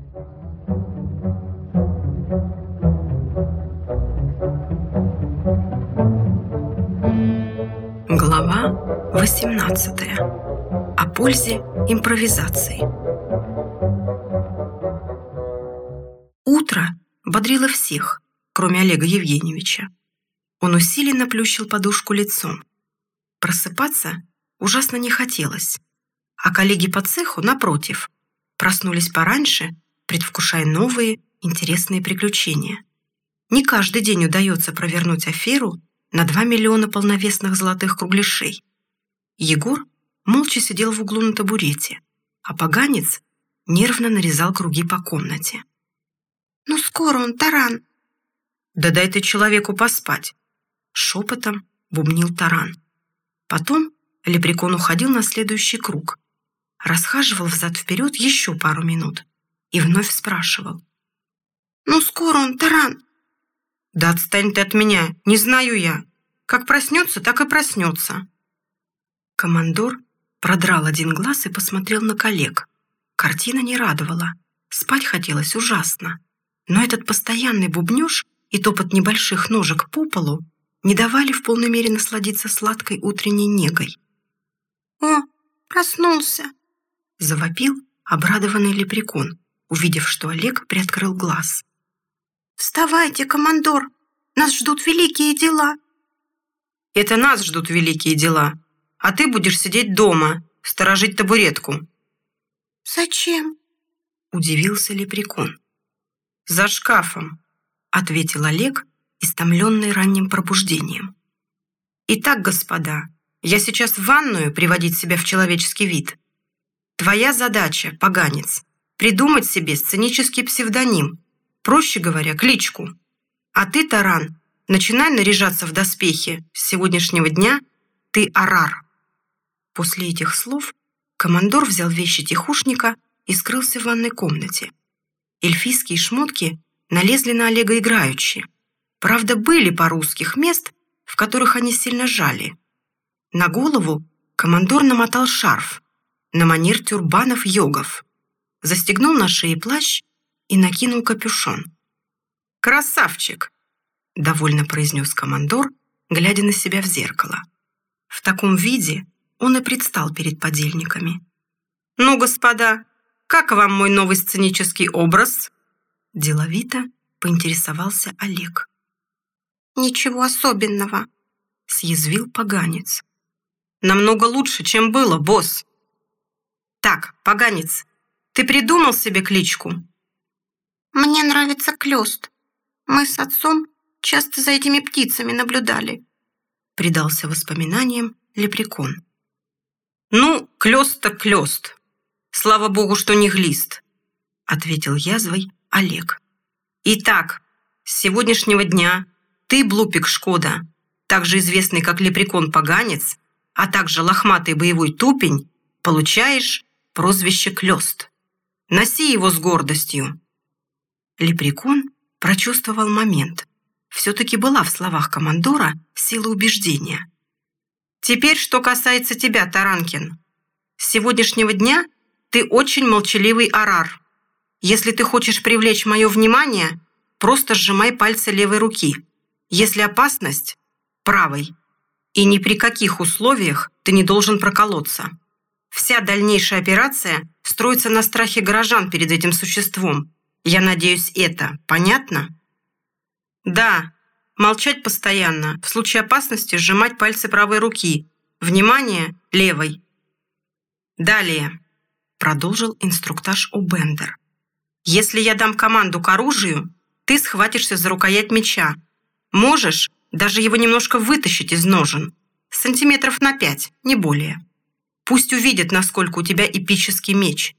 Глава 18. О пользе импровизации. Утро бодрило всех, кроме Олега Евгеньевича. Он усиленно плющил подушку лицом. Просыпаться ужасно не хотелось, а коллеги по цеху, напротив, проснулись пораньше, предвкушая новые интересные приключения. Не каждый день удается провернуть аферу на 2 миллиона полновесных золотых кругляшей. Егор молча сидел в углу на табурете, а поганец нервно нарезал круги по комнате. «Ну скоро он, Таран!» «Да дай ты человеку поспать!» Шепотом бубнил Таран. Потом Лепрекон уходил на следующий круг, расхаживал взад-вперед еще пару минут и вновь спрашивал. «Ну скоро он, Таран!» «Да отстань ты от меня, не знаю я. Как проснется, так и проснется». Командор продрал один глаз и посмотрел на коллег. Картина не радовала, спать хотелось ужасно. Но этот постоянный бубнёж и топот небольших ножек по полу не давали в полной мере насладиться сладкой утренней негой. «О, проснулся!» — завопил обрадованный Лепрекон, увидев, что Олег приоткрыл глаз. «Вставайте, командор! Нас ждут великие дела!» «Это нас ждут великие дела, а ты будешь сидеть дома, сторожить табуретку». «Зачем?» — удивился Лепрекон. «За шкафом», — ответил Олег, истомленный ранним пробуждением. «Итак, господа, я сейчас в ванную приводить себя в человеческий вид. Твоя задача, поганец, придумать себе сценический псевдоним, проще говоря, кличку. А ты, Таран, начинай наряжаться в доспехи. С сегодняшнего дня ты Арар». После этих слов командор взял вещи тихушника и скрылся в ванной комнате. Эльфийские шмотки налезли на Олега играючи. Правда, были пару узких мест, в которых они сильно жали. На голову командор намотал шарф на манер тюрбанов-йогов, застегнул на шее плащ и накинул капюшон. «Красавчик!» — довольно произнес командор, глядя на себя в зеркало. В таком виде он и предстал перед подельниками. «Ну, господа, как вам мой новый сценический образ?» Деловито поинтересовался Олег. «Ничего особенного», — съязвил поганец. «Намного лучше, чем было, босс». «Так, поганец, ты придумал себе кличку?» «Мне нравится Клёст. Мы с отцом часто за этими птицами наблюдали», — предался воспоминаниям Лепрекон. «Ну, Клёст так Клёст. Слава богу, что не глист», — ответил язвой Олег. «Итак, с сегодняшнего дня ты, Блупик Шкода, также известный как Лепрекон-поганец, а также лохматый боевой тупень, получаешь прозвище Клёст. Носи его с гордостью». Лепрекон прочувствовал момент. Все-таки была в словах командора сила убеждения. «Теперь, что касается тебя, Таранкин. С сегодняшнего дня ты очень молчаливый Арар. Если ты хочешь привлечь мое внимание, просто сжимай пальцы левой руки. Если опасность – правой. И ни при каких условиях ты не должен проколоться. Вся дальнейшая операция строится на страхе горожан перед этим существом. Я надеюсь, это понятно?» «Да, молчать постоянно, в случае опасности сжимать пальцы правой руки. Внимание, левой». «Далее», — продолжил инструктаж О'Бендер. «Если я дам команду к оружию, ты схватишься за рукоять меча. Можешь даже его немножко вытащить из ножен. Сантиметров на 5, не более. Пусть увидят, насколько у тебя эпический меч».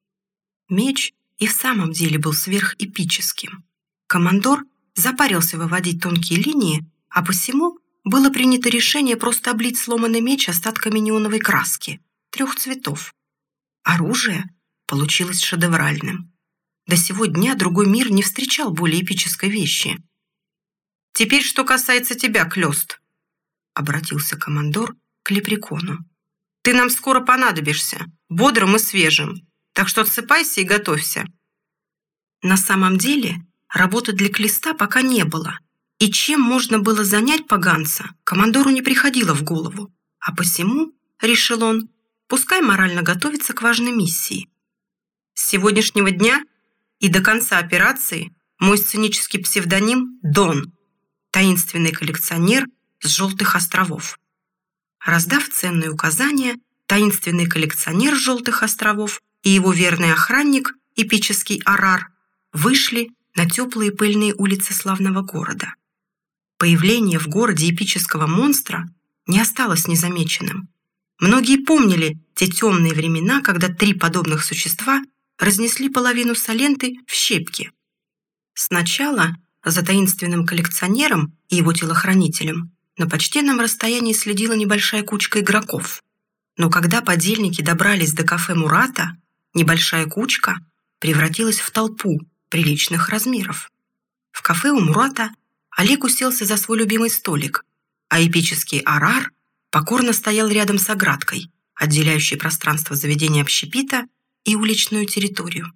Меч и в самом деле был сверхэпическим. Командор запарился выводить тонкие линии, а посему было принято решение просто облить сломанный меч остатками неоновой краски 3 цветов. Оружие получилось шедевральным. До сего дня другой мир не встречал более эпической вещи. «Теперь, что касается тебя, Клёст», — обратился командор к Лепрекону. «Ты нам скоро понадобишься, бодрым и свежим, так что отсыпайся и готовься». На самом деле работы для Клеста пока не было, и чем можно было занять поганца, командору не приходило в голову, а посему, решил он, пускай морально готовится к важной миссии. С сегодняшнего дня и до конца операции мой сценический псевдоним Дон, таинственный коллекционер с Желтых островов. Раздав ценные указания, таинственный коллекционер с Желтых островов и его верный охранник, эпический Арар, вышли на теплые пыльные улицы славного города. Появление в городе эпического монстра не осталось незамеченным. Многие помнили те темные времена, когда 3 подобных существа разнесли половину Саленты в щепки. Сначала за таинственным коллекционером и его телохранителем на почтенном расстоянии следила небольшая кучка игроков. Но когда подельники добрались до кафе Мурата, небольшая кучка превратилась в толпу приличных размеров. В кафе у Мурата Олег уселся за свой любимый столик, а эпический Арар покорно стоял рядом с оградкой, отделяющей пространство заведения общепита и уличную территорию.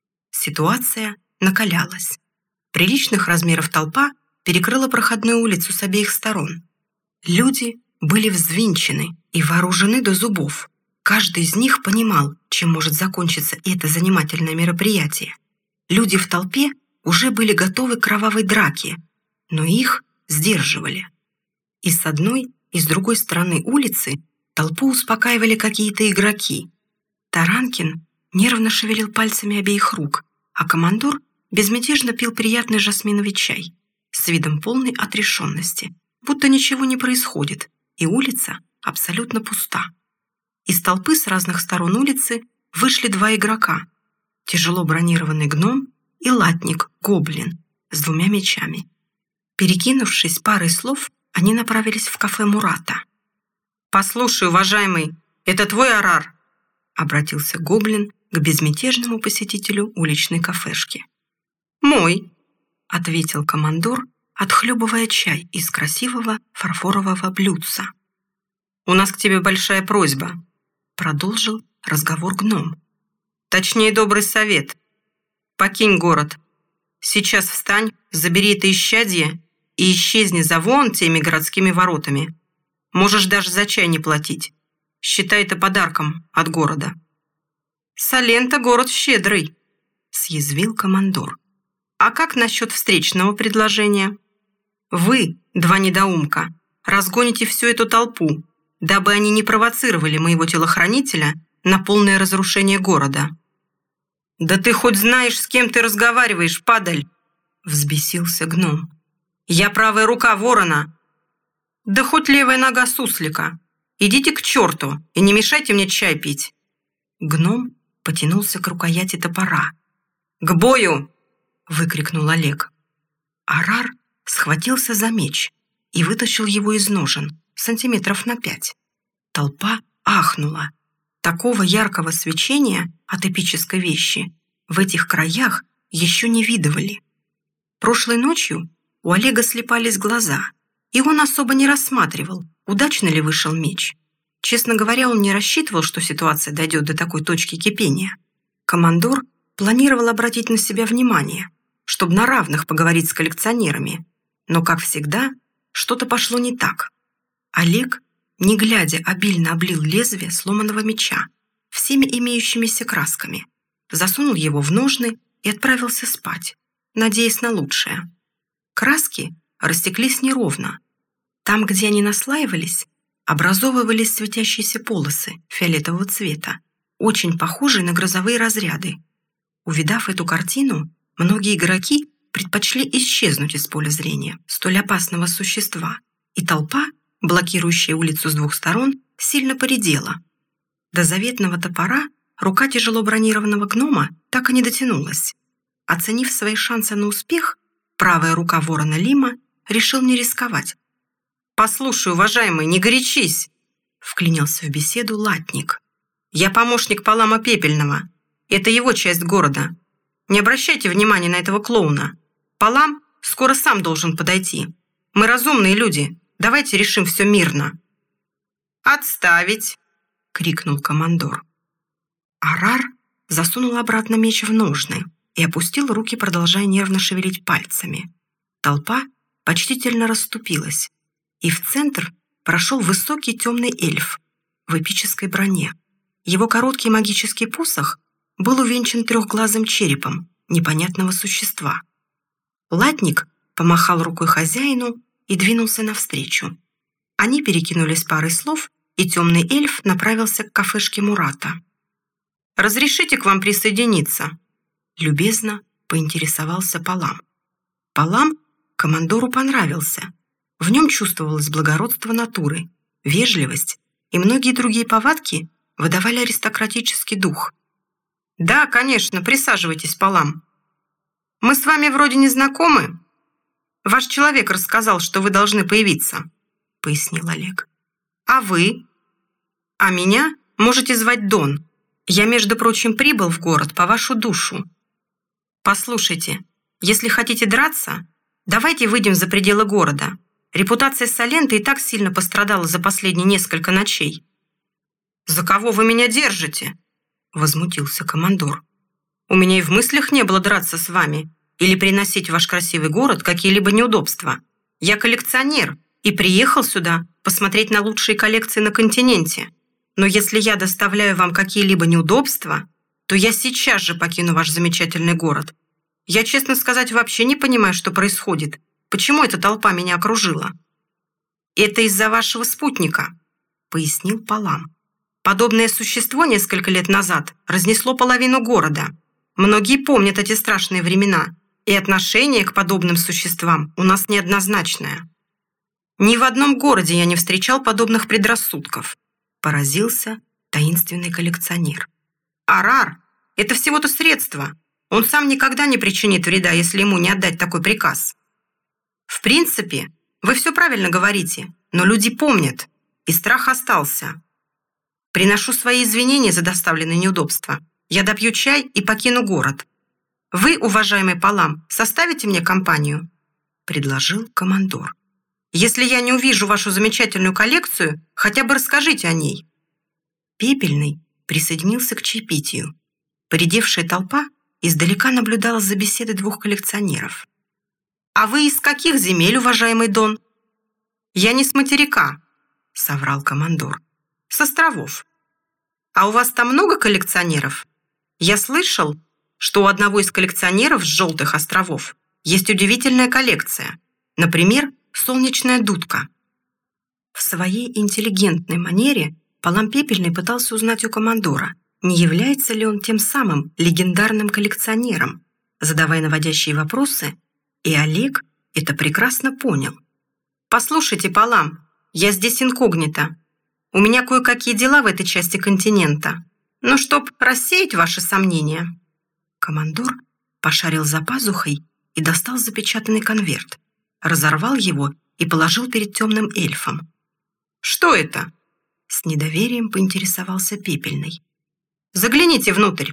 Ситуация накалялась. Приличных размеров толпа перекрыла проходную улицу с обеих сторон. Люди были взвинчены и вооружены до зубов. Каждый из них понимал, чем может закончиться это занимательное мероприятие. Люди в толпе уже были готовы к кровавой драке, но их сдерживали. И с одной, и с другой стороны улицы толпу успокаивали какие-то игроки. Таранкин нервно шевелил пальцами обеих рук, а командор безмятежно пил приятный жасминовый чай с видом полной отрешенности, будто ничего не происходит, и улица абсолютно пуста. Из толпы с разных сторон улицы вышли 2 игрока: тяжело бронированный гном и латник-гоблин с 2 мечами. Перекинувшись парой слов, они направились в кафе Мурата. «Послушай, уважаемый, это твой Арар?» — обратился гоблин к безмятежному посетителю уличной кафешки. «Мой», — ответил командор, отхлебывая чай из красивого фарфорового блюдца. «У нас к тебе большая просьба», — продолжил разговор гном. «Точнее, добрый совет. Покинь город. Сейчас встань, забери это исчадье и исчезни за вон теми городскими воротами. Можешь даже за чай не платить. Считай это подарком от города». «Салента город щедрый», — съязвил командор. «А как насчет встречного предложения? Вы, 2 недоумка, разгоните всю эту толпу, дабы они не провоцировали моего телохранителя на полное разрушение города». «Да ты хоть знаешь, с кем ты разговариваешь, падаль!» — взбесился гном. «Я правая рука ворона». «Да хоть левая нога суслика. Идите к черту и не мешайте мне чай пить». Гном потянулся к рукояти топора. «К бою!» — выкрикнул Олег. Арар схватился за меч и вытащил его из ножен сантиметров на 5. Толпа ахнула. Такого яркого свечения от эпической вещи в этих краях еще не видывали. Прошлой ночью у Олега слепались глаза, и он особо не рассматривал, удачно ли вышел меч. Честно говоря, он не рассчитывал, что ситуация дойдет до такой точки кипения. Командор планировал обратить на себя внимание, чтобы на равных поговорить с коллекционерами. Но, как всегда, что-то пошло не так. Олег, не глядя, обильно облил лезвие сломанного меча всеми имеющимися красками, засунул его в ножны и отправился спать, надеясь на лучшее. Краски растеклись неровно. Там, где они наслаивались, образовывались светящиеся полосы фиолетового цвета, очень похожие на грозовые разряды. Увидав эту картину, многие игроки предпочли исчезнуть из поля зрения столь опасного существа, и толпа, блокирующая улицу с 2 сторон, сильно поредела. До заветного топора рука тяжело бронированного гнома так и не дотянулась. Оценив свои шансы на успех, правая рука ворона Лима решил не рисковать. «Послушай, уважаемый, не горячись!» — вклинился в беседу латник. «Я помощник Палама Пепельного. Это его часть города. Не обращайте внимания на этого клоуна. Палам скоро сам должен подойти. Мы разумные люди. Давайте решим все мирно». «Отставить!» — крикнул командор. Арар засунул обратно меч в ножны, и опустил руки, продолжая нервно шевелить пальцами. Толпа почтительно расступилась, и в центр прошел высокий темный эльф в эпической броне. Его короткий магический посох был увенчан трехглазым черепом непонятного существа. Латник помахал рукой хозяину и двинулся навстречу. Они перекинулись парой слов, и темный эльф направился к кафешке Мурата. «Разрешите к вам присоединиться?» Любезно поинтересовался Палам. Палам командору понравился. В нем чувствовалось благородство натуры, вежливость, и многие другие повадки выдавали аристократический дух. «Да, конечно, присаживайтесь, Палам. Мы с вами вроде не знакомы. Ваш человек рассказал, что вы должны появиться», — пояснил Олег. «А вы?» «А меня можете звать Дон. Я, между прочим, прибыл в город по вашу душу. Послушайте, если хотите драться, давайте выйдем за пределы города. Репутация Саленты и так сильно пострадала за последние несколько ночей». «За кого вы меня держите?» — возмутился командор. «У меня и в мыслях не было драться с вами или приносить в ваш красивый город какие-либо неудобства. Я коллекционер и приехал сюда посмотреть на лучшие коллекции на континенте. Но если я доставляю вам какие-либо неудобства, то я сейчас же покину ваш замечательный город. Я, честно сказать, вообще не понимаю, что происходит. Почему эта толпа меня окружила?» «Это из-за вашего спутника», — пояснил Палам. «Подобное существо несколько лет назад разнесло половину города. Многие помнят эти страшные времена, и отношение к подобным существам у нас неоднозначное. Ни в одном городе я не встречал подобных предрассудков», — поразился таинственный коллекционер. «Арар — это всего-то средство. Он сам никогда не причинит вреда, если ему не отдать такой приказ». «В принципе, вы все правильно говорите, но люди помнят, и страх остался. Приношу свои извинения за доставленные неудобства. Я допью чай и покину город. Вы, уважаемый Палам, составите мне компанию?» — предложил командор. «Если я не увижу вашу замечательную коллекцию, хотя бы расскажите о ней». Пепельный присоединился к чаепитию. Поредевшая толпа издалека наблюдала за беседой двух коллекционеров. «А вы из каких земель, уважаемый Дон?» «Я не с материка», — соврал командор. «С островов. А у вас там много коллекционеров? Я слышал, что у одного из коллекционеров с Желтых островов есть удивительная коллекция. Например, солнечная дудка». В своей интеллигентной манере Палам Пепельный пытался узнать у командора, не является ли он тем самым легендарным коллекционером, задавая наводящие вопросы, и Олег это прекрасно понял. «Послушайте, Палам, я здесь инкогнито. У меня кое-какие дела в этой части континента. Но чтоб рассеять ваши сомнения...» Командор пошарил за пазухой и достал запечатанный конверт, разорвал его и положил перед темным эльфом. «Что это?» — с недоверием поинтересовался Пепельный. «Загляните внутрь».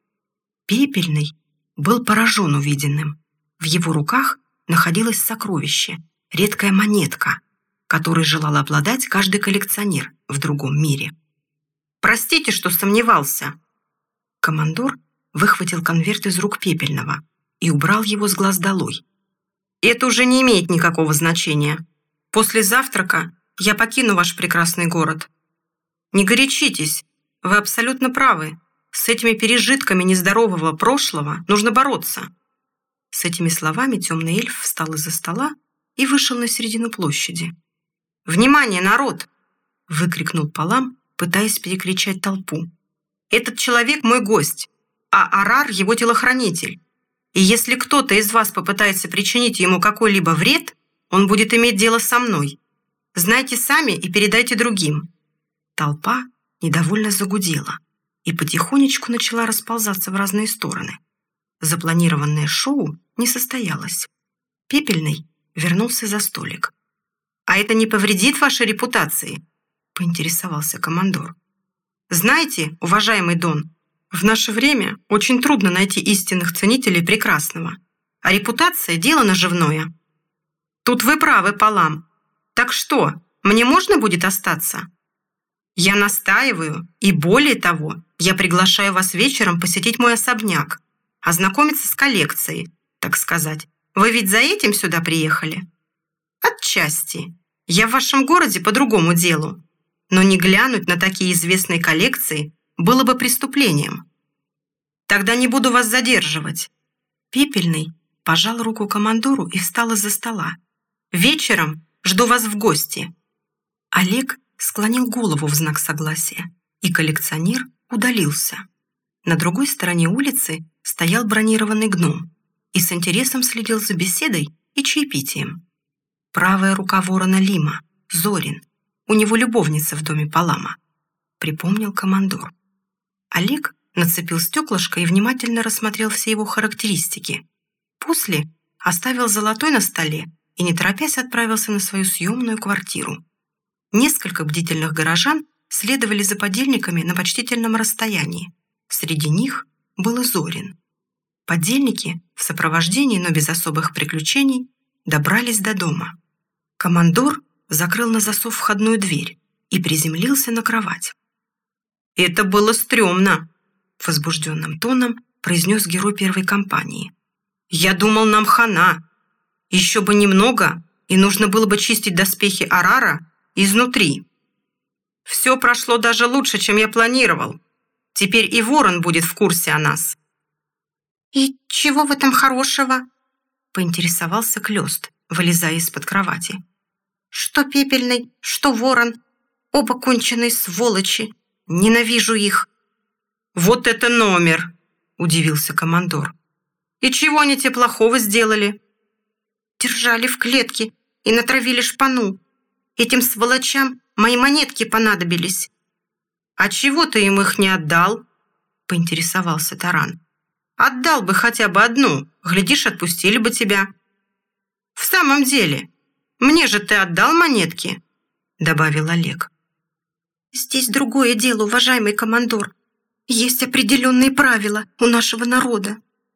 Пепельный был поражен увиденным. В его руках находилось сокровище, редкая монетка, которой желал обладать каждый коллекционер в другом мире. «Простите, что сомневался». Командор выхватил конверт из рук Пепельного и убрал его с глаз долой. «Это уже не имеет никакого значения. После завтрака я покину ваш прекрасный город. Не горячитесь, вы абсолютно правы. С этими пережитками нездорового прошлого нужно бороться». С этими словами темный эльф встал из-за стола и вышел на середину площади. «Внимание, народ!» — выкрикнул Палам, пытаясь перекричать толпу. «Этот человек мой гость, а Арар его телохранитель. И если кто-то из вас попытается причинить ему какой-либо вред, он будет иметь дело со мной. Знайте сами и передайте другим». Толпа недовольно загудела и потихонечку начала расползаться в разные стороны. Запланированное шоу не состоялось. Пепельный вернулся за столик. «А это не повредит вашей репутации?» — поинтересовался командор. «Знаете, уважаемый Дон, в наше время очень трудно найти истинных ценителей прекрасного, а репутация — дело наживное». «Тут вы правы, Палам. Так что, мне можно будет остаться?» «Я настаиваю, и более того, я приглашаю вас вечером посетить мой особняк. ознакомиться с коллекцией, так сказать. Вы ведь за этим сюда приехали? Отчасти. Я в вашем городе по другому делу. Но не глянуть на такие известные коллекции было бы преступлением. Тогда не буду вас задерживать. Пепельный пожал руку командору и встал из-за стола. Вечером жду вас в гости. Олег склонил голову в знак согласия, и коллекционер удалился. На другой стороне улицы стоял бронированный гном и с интересом следил за беседой и чаепитием. Правая рука ворона Лима, Зорин. У него любовница в доме Палама, припомнил командор. Олег нацепил стеклышко и внимательно рассмотрел все его характеристики. После оставил золотой на столе и, не торопясь, отправился на свою съемную квартиру. Несколько бдительных горожан следовали за подельниками на почтительном расстоянии. Среди них был и Зорин. Подельники в сопровождении, но без особых приключений, добрались до дома. Командор закрыл на засов входную дверь и приземлился на кровать. «Это было стрёмно», — возбужденным тоном произнес герой первой компании. «Я думал, нам хана. Еще бы немного, и нужно было бы чистить доспехи Арара изнутри. Все прошло даже лучше, чем я планировал. Теперь и Ворон будет в курсе о нас». «И чего в этом хорошего?» — поинтересовался Клёст, вылезая из-под кровати. «Что Пепельный, что Ворон. Оба конченые сволочи. Ненавижу их». «Вот это номер!» — удивился командор. «И чего они тебе плохого сделали?» «Держали в клетке и натравили шпану. Этим сволочам мои монетки понадобились». «А чего ты им их не отдал?» — поинтересовался Таран. «Отдал бы хотя бы одну, глядишь, отпустили бы тебя». «В самом деле, мне же ты отдал монетки?» — добавил Олег. «Здесь другое дело, уважаемый командор. Есть определенные правила у нашего народа».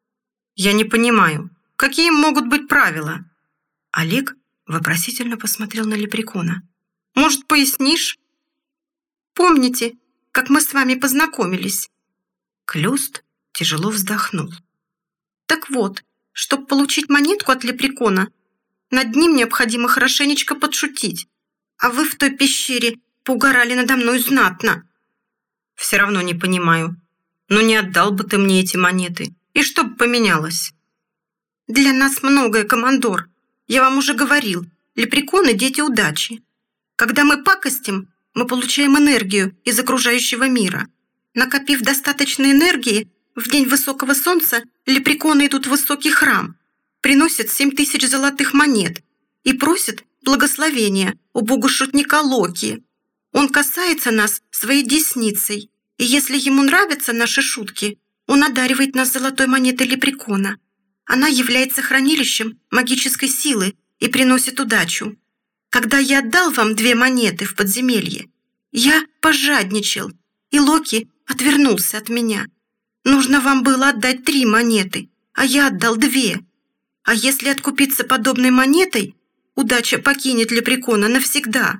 «Я не понимаю, какие могут быть правила?» Олег вопросительно посмотрел на Лепрекона. «Может, пояснишь?» «Помните, как мы с вами познакомились?» Клёст тяжело вздохнул. «Так вот, чтобы получить монетку от Лепрекона, над ним необходимо хорошенечко подшутить. А вы в той пещере поугорали надо мной знатно». «Все равно не понимаю. Но не отдал бы ты мне эти монеты. И что бы поменялось?» «Для нас многое, командор. Я вам уже говорил, лепреконы – дети удачи. Когда мы пакостим, мы получаем энергию из окружающего мира. Накопив достаточно энергии, в день высокого солнца лепреконы идут в высокий храм, приносят 7000 золотых монет и просят благословения у бога-шутника Локи. Он касается нас своей десницей, и если ему нравятся наши шутки, он одаривает нас золотой монетой лепрекона. Она является хранилищем магической силы и приносит удачу. Когда я отдал вам 2 монеты в подземелье, я пожадничал, и Локи отвернулся от меня. Нужно вам было отдать 3 монеты, а я отдал 2. А если откупиться подобной монетой, удача покинет лепрекона навсегда».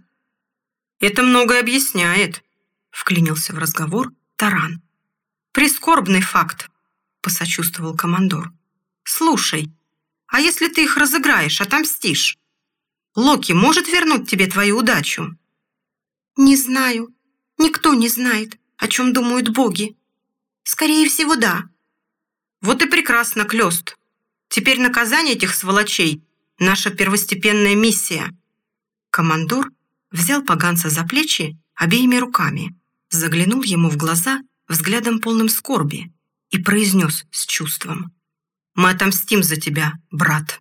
«Это многое объясняет», — вклинился в разговор Таран. «Прискорбный факт», — посочувствовал командор. «Слушай, а если ты их разыграешь, отомстишь? Локи может вернуть тебе твою удачу?» «Не знаю. Никто не знает, о чем думают боги. Скорее всего, да». «Вот и прекрасно, Клёст. Теперь наказание этих сволочей — наша первостепенная миссия». Командор взял поганца за плечи обеими руками, заглянул ему в глаза взглядом полным скорби и произнес с чувством: «Мы отомстим за тебя, брат».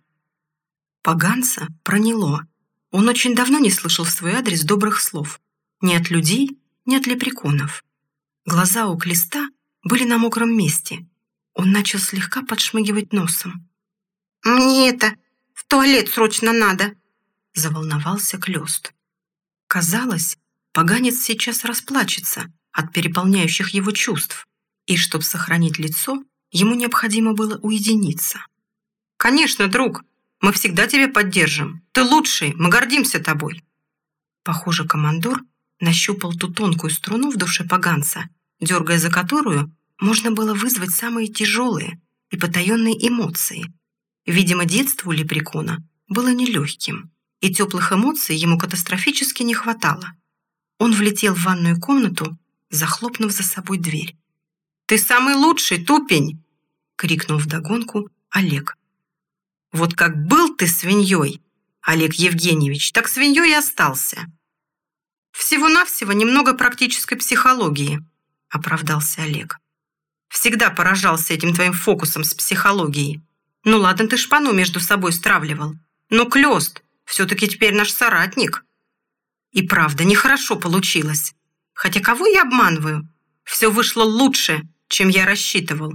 Поганца проняло. Он очень давно не слышал в свой адрес добрых слов. Ни от людей, ни от лепреконов. Глаза у Клеста были на мокром месте. Он начал слегка подшмыгивать носом. «Мне в туалет срочно надо», — заволновался Клёст. Казалось, поганец сейчас расплачется от переполняющих его чувств, и, чтобы сохранить лицо, ему необходимо было уединиться. «Конечно, друг, мы всегда тебя поддержим. Ты лучший, мы гордимся тобой». Похоже, командор нащупал ту тонкую струну в душе поганца, дергая за которую можно было вызвать самые тяжелые, и потаенные эмоции. Видимо, детство у лепрекона было нелегким, и теплых эмоций ему катастрофически не хватало. Он влетел в ванную комнату, захлопнув за собой дверь. «Ты самый лучший, тупень!» — крикнул вдогонку Олег. «Вот как был ты свиньей, Олег Евгеньевич, так свиньей и остался». «Всего-навсего немного практической психологии», — оправдался Олег. «Всегда поражался этим твоим фокусом с психологией. Ну ладно, ты шпану между собой стравливал, но Клёст все-таки теперь наш соратник». И правда, нехорошо получилось. Хотя кого я обманываю? Все вышло лучше, чем я рассчитывал.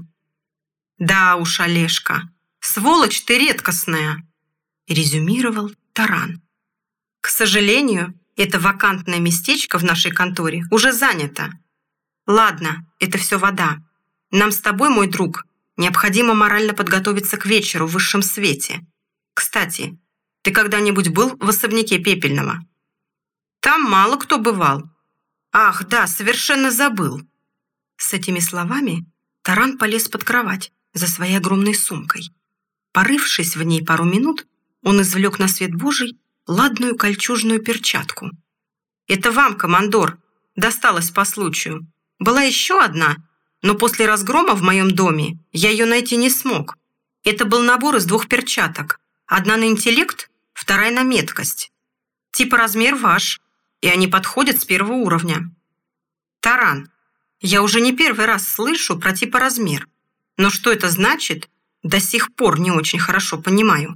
«Да уж, Олежка, сволочь ты редкостная», — резюмировал Таран. «К сожалению, это вакантное местечко в нашей конторе уже занято. Ладно, это все вода. Нам с тобой, мой друг, необходимо морально подготовиться к вечеру в высшем свете. Кстати, ты когда-нибудь был в особняке Пепельного?» «Там мало кто бывал». «Ах, да, совершенно забыл». С этими словами Таран полез под кровать за своей огромной сумкой. Порывшись в ней пару минут, он извлек на свет Божий ладную кольчужную перчатку. «Это вам, командор, досталось по случаю. Была еще одна, но после разгрома в моем доме я ее найти не смог. Это был набор из 2 перчаток. Одна на интеллект, вторая на меткость. Типа размер ваш, и они подходят с 1-го уровня». «Таран, я уже не первый раз слышу про типа размер, но что это значит, до сих пор не очень хорошо понимаю.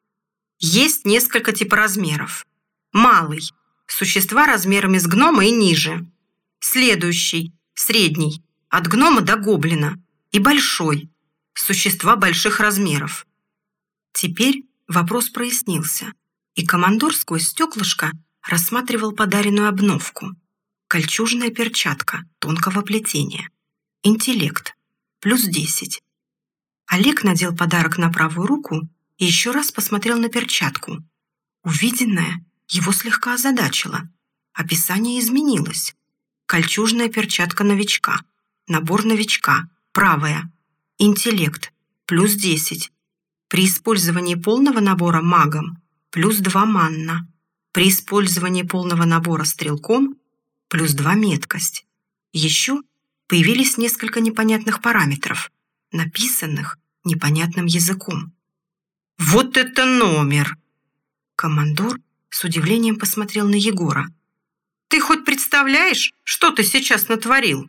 Есть несколько типоразмеров. Малый – существа размерами с гнома и ниже. Следующий – средний, от гнома до гоблина. И большой – существа больших размеров». Теперь вопрос прояснился, и командор сквозь стеклышко рассматривал подаренную обновку. Кольчужная перчатка тонкого плетения. Интеллект – +10. Олег надел подарок на правую руку и еще раз посмотрел на перчатку. Увиденное его слегка озадачило. Описание изменилось. Кольчужная перчатка новичка. Набор новичка. Правая. Интеллект. +10. При использовании полного набора магом +2 манна. При использовании полного набора стрелком +2 меткость. Еще появились несколько непонятных параметров, написанных непонятным языком. «Вот это номер!» Командор с удивлением посмотрел на Егора. «Ты хоть представляешь, что ты сейчас натворил?»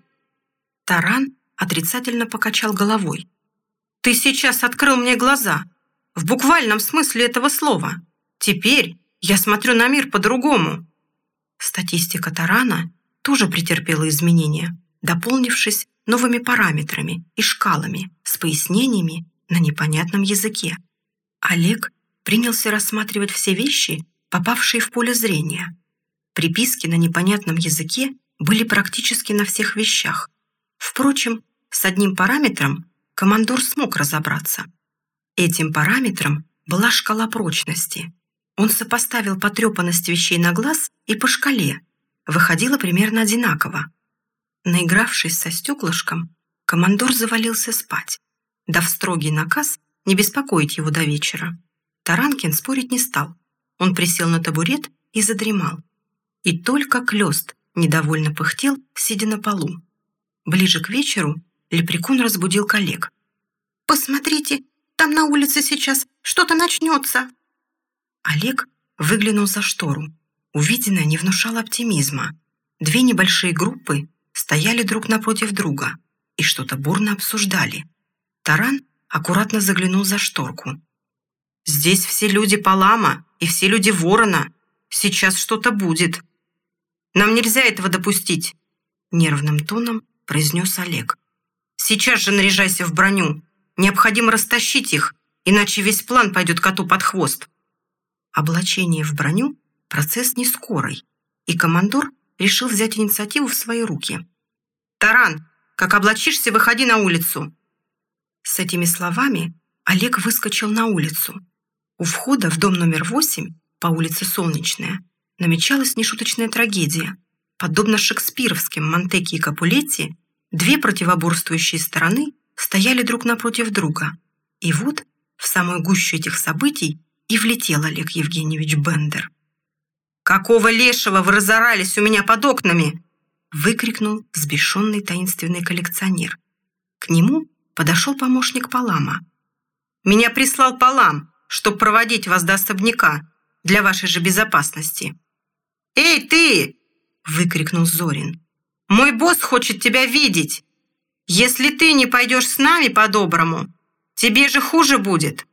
Таран отрицательно покачал головой. «Ты сейчас открыл мне глаза, в буквальном смысле этого слова. Теперь я смотрю на мир по-другому». Статистика Тарана тоже претерпела изменения, дополнившись новыми параметрами и шкалами с пояснениями на непонятном языке. Олег принялся рассматривать все вещи, попавшие в поле зрения. Приписки на непонятном языке были практически на всех вещах. Впрочем, с одним параметром командор смог разобраться. Этим параметром была шкала прочности. Он сопоставил потрепанность вещей на глаз и по шкале. Выходило примерно одинаково. Наигравшись со стеклышком, командор завалился спать, дав строгий наказ не беспокоить его до вечера. Таранкин спорить не стал. Он присел на табурет и задремал. И только Клёст недовольно пыхтел, сидя на полу. Ближе к вечеру лепрекон разбудил коллег. «Посмотрите, там на улице сейчас что-то начнется!» Олег выглянул за штору. Увиденное не внушало оптимизма. 2 небольшие группы стояли друг напротив друга и что-то бурно обсуждали. Таран аккуратно заглянул за шторку. «Здесь все люди Палама и все люди Ворона. Сейчас что-то будет. Нам нельзя этого допустить», — нервным тоном произнес Олег. «Сейчас же наряжайся в броню. Необходимо растащить их, иначе весь план пойдет коту под хвост». Облачение в броню – процесс не скорый, и командор решил взять инициативу в свои руки. «Таран, как облачишься, выходи на улицу!» С этими словами Олег выскочил на улицу. У входа в дом номер 8 по улице Солнечная намечалась нешуточная трагедия. Подобно шекспировским Монтеки и Капулетти, 2 противоборствующие стороны стояли друг напротив друга. И вот в самую гущу этих событий и влетел Олег Евгеньевич Бендер. «Какого лешего вы разорались у меня под окнами?» выкрикнул взбешенный таинственный коллекционер. К нему подошел помощник Палама. «Меня прислал Палам, чтобы проводить вас до особняка для вашей же безопасности». «Эй, ты!» – выкрикнул Зорин. «Мой босс хочет тебя видеть. Если ты не пойдешь с нами по-доброму, тебе же хуже будет».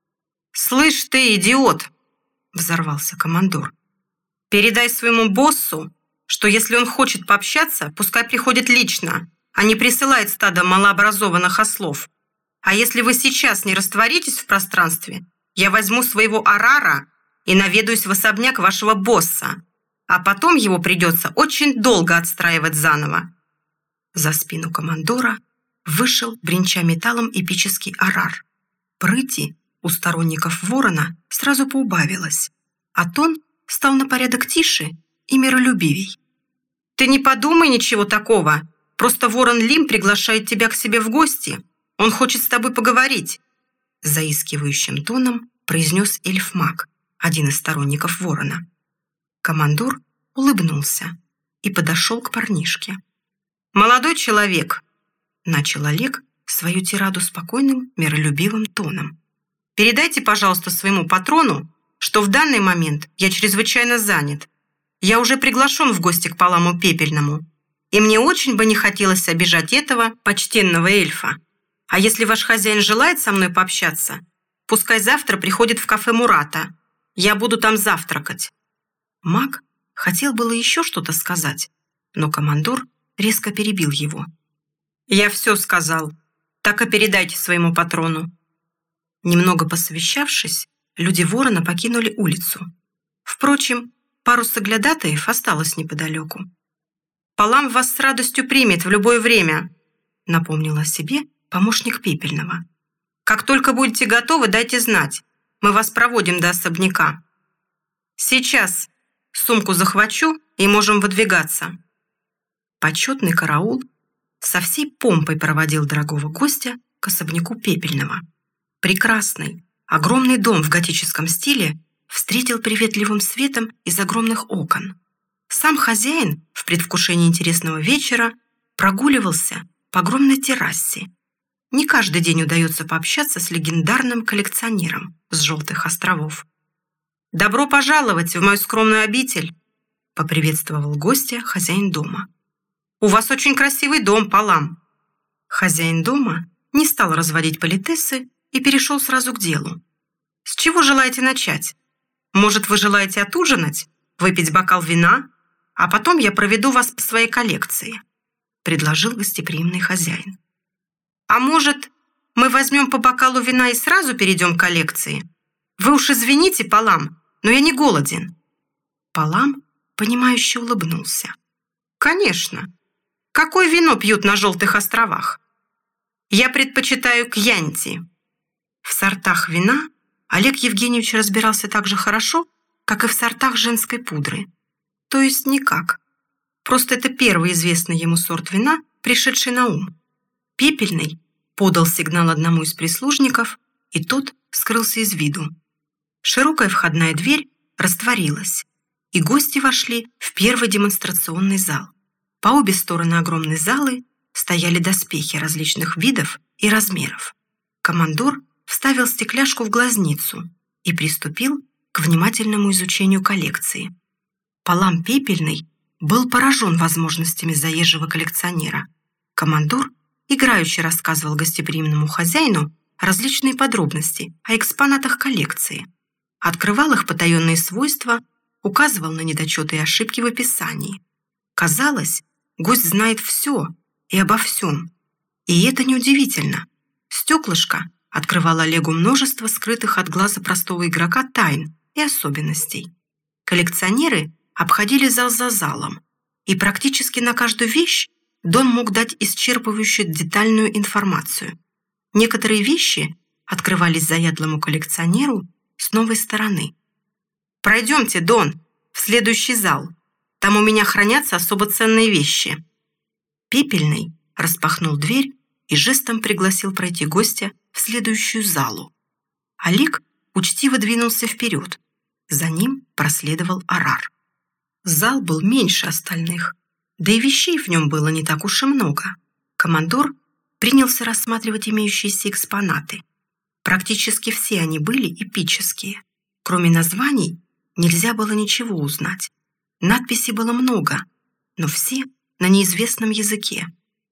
«Слышь ты, идиот!» – взорвался командор. «Передай своему боссу, что если он хочет пообщаться, пускай приходит лично, а не присылает стадо малообразованных ослов. А если вы сейчас не растворитесь в пространстве, я возьму своего арара и наведаюсь в особняк вашего босса, а потом его придется очень долго отстраивать заново». За спину командора вышел, бренча металлом, эпический арар. Прыти у сторонников ворона сразу поубавилось, а тон стал на порядок тише и миролюбивей. «Ты не подумай ничего такого. Просто ворон Лим приглашает тебя к себе в гости. Он хочет с тобой поговорить», — заискивающим тоном произнес эльф-маг, один из сторонников ворона. Командор улыбнулся и подошел к парнишке. «Молодой человек», — начал Олег свою тираду спокойным, миролюбивым тоном. «Передайте, пожалуйста, своему патрону, что в данный момент я чрезвычайно занят. Я уже приглашен в гости к Паламу Пепельному, и мне очень бы не хотелось обижать этого почтенного эльфа. А если ваш хозяин желает со мной пообщаться, пускай завтра приходит в кафе Мурата. Я буду там завтракать». Маг хотел было еще что-то сказать, но командор резко перебил его. «Я все сказал. Так и передайте своему патрону». Немного посовещавшись, люди ворона покинули улицу. Впрочем, пару соглядатаев осталось неподалеку. «Палам вас с радостью примет в любое время», — напомнил о себе помощник Пепельного. «Как только будете готовы, дайте знать. Мы вас проводим до особняка». «Сейчас сумку захвачу и можем выдвигаться». Почетный караул со всей помпой проводил дорогого гостя к особняку Пепельного. Прекрасный, огромный дом в готическом стиле встретил приветливым светом из огромных окон. Сам хозяин в предвкушении интересного вечера прогуливался по огромной террасе. Не каждый день удается пообщаться с легендарным коллекционером с Желтых островов. «Добро пожаловать в мою скромную обитель», — поприветствовал гостя хозяин дома. «У вас очень красивый дом, Палам». Хозяин дома не стал разводить политессы и перешел сразу к делу. «С чего желаете начать? Может, вы желаете отужинать, выпить бокал вина, а потом я проведу вас по своей коллекции», — предложил гостеприимный хозяин. «А может, мы возьмем по бокалу вина и сразу перейдем к коллекции? Вы уж извините, Палам, но я не голоден». Палам, понимающе улыбнулся. «Конечно. Какое вино пьют на Желтых островах? Я предпочитаю кьянти». В сортах вина Олег Евгеньевич разбирался так же хорошо, как и в сортах женской пудры. То есть никак. Просто это первый известный ему сорт вина, пришедший на ум. Пепельный подал сигнал одному из прислужников, и тот скрылся из виду. Широкая входная дверь растворилась, и гости вошли в первый демонстрационный зал. По обе стороны огромной залы стояли доспехи различных видов и размеров. Командор вставил стекляшку в глазницу и приступил к внимательному изучению коллекции. Палам Пепельный был поражен возможностями заезжего коллекционера. Командор играюще рассказывал гостеприимному хозяину различные подробности о экспонатах коллекции, открывал их потаенные свойства, указывал на недочеты и ошибки в описании. Казалось, гость знает все и обо всем. И это неудивительно. Стеклышко открывало Олегу множество скрытых от глаза простого игрока тайн и особенностей. Коллекционеры обходили зал за залом, и практически на каждую вещь Дон мог дать исчерпывающую детальную информацию. Некоторые вещи открывались заядлому коллекционеру с новой стороны. «Пройдемте, Дон, в следующий зал. Там у меня хранятся особо ценные вещи». Пепельный распахнул дверь и жестом пригласил пройти гостя в следующую залу. Олег учтиво двинулся вперед. За ним проследовал Арар. Зал был меньше остальных, да и вещей в нем было не так уж и много. Командор принялся рассматривать имеющиеся экспонаты. Практически все они были эпические. Кроме названий, нельзя было ничего узнать. Надписей было много, но все на неизвестном языке.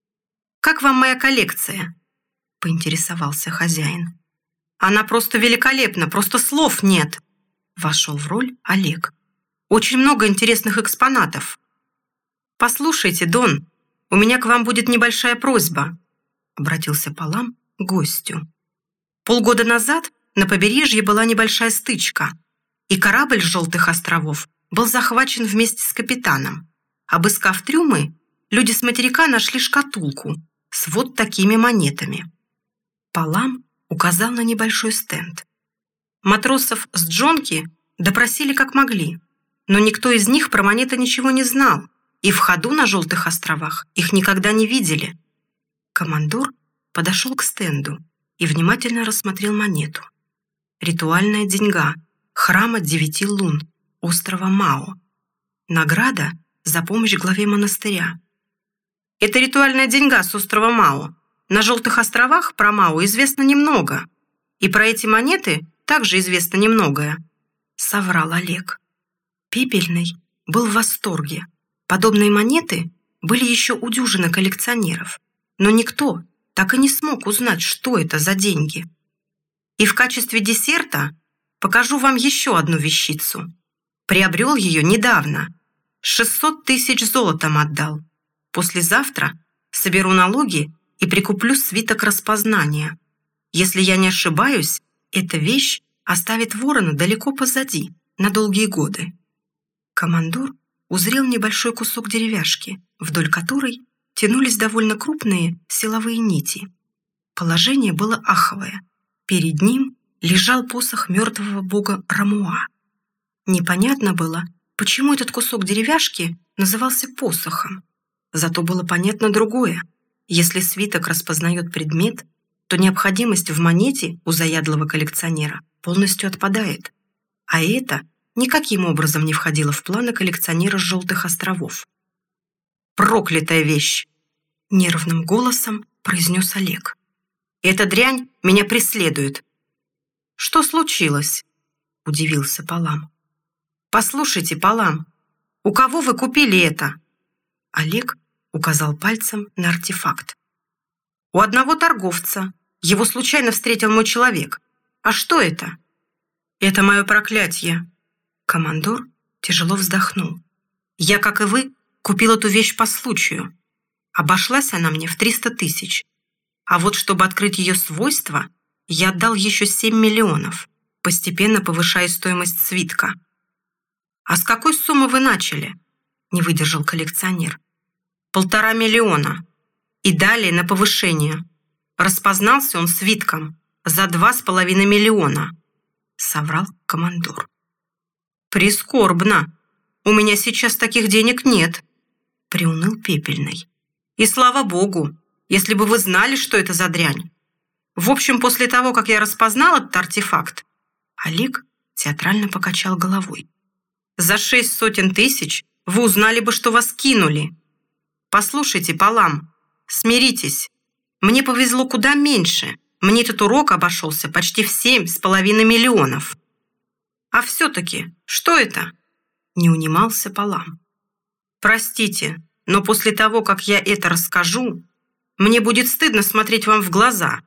«Как вам моя коллекция?» – поинтересовался хозяин. «Она просто великолепна, просто слов нет!» – вошел в роль Олег. «Очень много интересных экспонатов». «Послушайте, Дон, у меня к вам будет небольшая просьба», – обратился Палам к гостю. «Полгода назад на побережье была небольшая стычка, и корабль с Желтых островов был захвачен вместе с капитаном. Обыскав трюмы, люди с материка нашли шкатулку с вот такими монетами». Палам указал на небольшой стенд. Матросов с Джонки допросили как могли, но никто из них про монеты ничего не знал, и в ходу на Желтых островах их никогда не видели. Командор подошел к стенду и внимательно рассмотрел монету. Ритуальная деньга храма 9 лун, острова Мао. Награда за помощь главе монастыря. «Это ритуальная деньга с острова Мао. На Желтых островах про Мао известно немного. И про эти монеты также известно немногое», — соврал Олег. Пепельный был в восторге. Подобные монеты были еще у дюжины коллекционеров, но никто так и не смог узнать, что это за деньги. «И в качестве десерта покажу вам еще одну вещицу. Приобрел ее недавно. 600 тысяч золотом отдал. Послезавтра соберу налоги и прикуплю свиток распознания. Если я не ошибаюсь, эта вещь оставит ворона далеко позади, на долгие годы». Командор узрел небольшой кусок деревяшки, вдоль которой тянулись довольно крупные силовые нити. Положение было аховое. Перед ним лежал посох мертвого бога Рамуа. Непонятно было, почему этот кусок деревяшки назывался посохом. Зато было понятно другое. Если свиток распознает предмет, то необходимость в монете у заядлого коллекционера полностью отпадает. А это никаким образом не входило в планы коллекционера с Желтых островов. «Проклятая вещь!» – нервным голосом произнес Олег. «Эта дрянь меня преследует». «Что случилось?» – удивился Палам. «Послушайте, Палам, у кого вы купили это?» Олег указал пальцем на артефакт. «У одного торговца. Его случайно встретил мой человек. А что это?» «Это мое проклятие». Командор тяжело вздохнул. «Я, как и вы, купил эту вещь по случаю. Обошлась она мне в 300 тысяч. А вот чтобы открыть ее свойства, я отдал еще 7 миллионов, постепенно повышая стоимость свитка». «А с какой суммы вы начали?» – не выдержал коллекционер. 1,5 миллиона. И далее на повышение. Распознался он свитком за 2,5 миллиона», – соврал командор. «Прискорбно. У меня сейчас таких денег нет», – приуныл Пепельный. «И слава богу, если бы вы знали, что это за дрянь. В общем, после того, как я распознал этот артефакт...» Олег театрально покачал головой. «За 600 тысяч вы узнали бы, что вас кинули. Послушайте, Палам, смиритесь. Мне повезло куда меньше. Мне этот урок обошелся почти в 7,5 миллионов». «А все-таки, что это?» – не унимался Палам. «Простите, но после того, как я это расскажу, мне будет стыдно смотреть вам в глаза.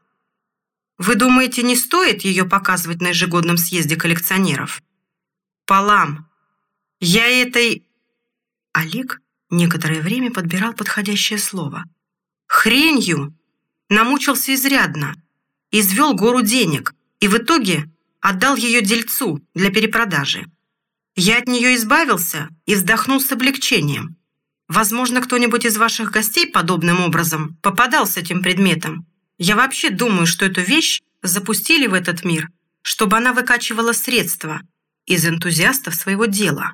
Вы думаете, не стоит ее показывать на ежегодном съезде коллекционеров?» «Палам, я этой...» Олег некоторое время подбирал подходящее слово. «Хренью намучился изрядно, извел гору денег и в итоге отдал ее дельцу для перепродажи. Я от нее избавился и вздохнул с облегчением. Возможно, кто-нибудь из ваших гостей подобным образом попадал с этим предметом. Я вообще думаю, что эту вещь запустили в этот мир, чтобы она выкачивала средства из энтузиастов своего дела».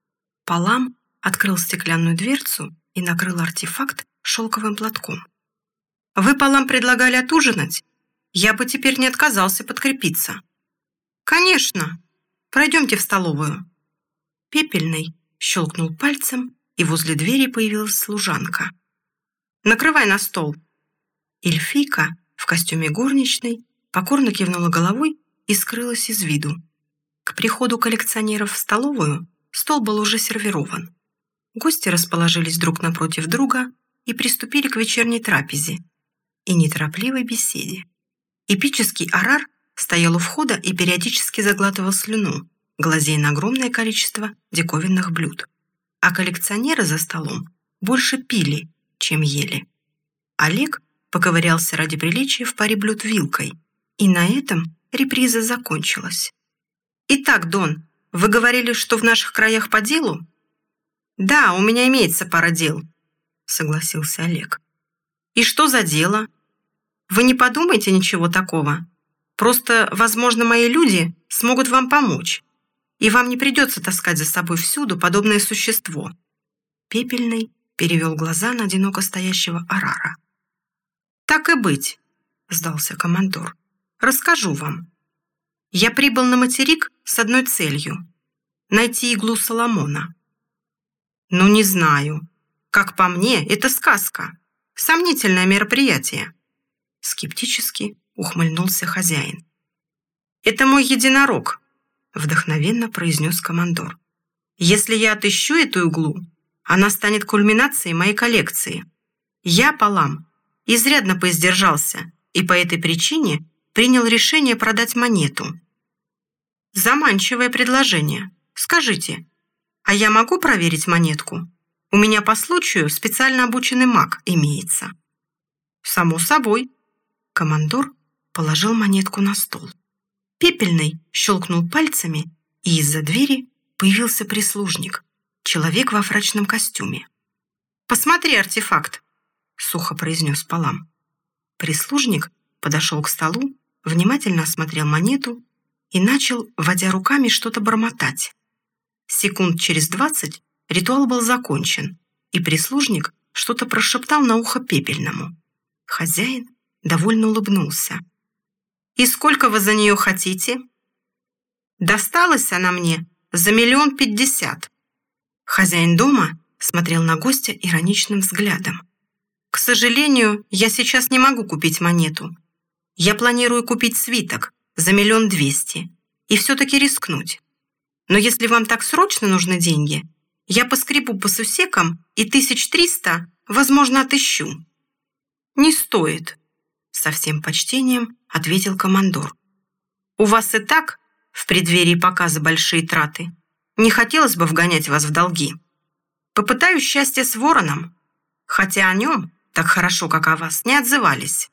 Палам открыл стеклянную дверцу и накрыл артефакт шелковым платком. Вы полам предлагали отужинать? Я бы теперь не отказался подкрепиться». «Конечно. Пройдемте в столовую». Пепельный щелкнул пальцем, и возле двери появилась служанка. «Накрывай на стол». Эльфийка в костюме горничной покорно кивнула головой и скрылась из виду. К приходу коллекционеров в столовую стол был уже сервирован. Гости расположились друг напротив друга и приступили к вечерней трапезе и неторопливой беседе. Эпический орар стоял у входа и периодически заглатывал слюну, глазея на огромное количество диковинных блюд. А коллекционеры за столом больше пили, чем ели. Олег поковырялся ради приличия в паре блюд вилкой, и на этом реприза закончилась. «Итак, Дон, вы говорили, что в наших краях по делу?» «Да, у меня имеется пара дел», — согласился Олег. «И что за дело? Вы не подумайте ничего такого. Просто, возможно, мои люди смогут вам помочь, и вам не придется таскать за собой всюду подобное существо». Пепельный перевел глаза на одиноко стоящего Орара. «Так и быть», — сдался командор. «Расскажу вам. Я прибыл на материк с одной целью — найти иглу Соломона». «Ну, не знаю. Как по мне, это сказка. Сомнительное мероприятие». Скептически ухмыльнулся хозяин. «Это мой единорог», — вдохновенно произнес командор. «Если я отыщу эту иглу, она станет кульминацией моей коллекции. Я, Палам, изрядно поиздержался и по этой причине принял решение продать монету». «Заманчивое предложение. Скажите, а я могу проверить монетку? У меня по случаю специально обученный маг имеется». «Само собой». Командор положил монетку на стол. Пепельный щелкнул пальцами, и из-за двери появился прислужник, человек во фрачном костюме. «Посмотри артефакт», — сухо произнес Палам. Прислужник подошел к столу, внимательно осмотрел монету и начал, водя руками, что-то бормотать. Секунд через 20 ритуал был закончен, и прислужник что-то прошептал на ухо Пепельному. Хозяин довольно улыбнулся. «И сколько вы за нее хотите?» «Досталась она мне за 1 50 000». Хозяин дома смотрел на гостя ироничным взглядом. «К сожалению, я сейчас не могу купить монету. Я планирую купить свиток за 1 200 000 и все-таки рискнуть. Но если вам так срочно нужны деньги, я поскребу по сусекам и 1300, возможно, отыщу». «Не стоит», — со всем почтением ответил командор. «У вас и так в преддверии показа большие траты. Не хотелось бы вгонять вас в долги. Попытаюсь счастье с вороном, хотя о нем так хорошо, как о вас, не отзывались».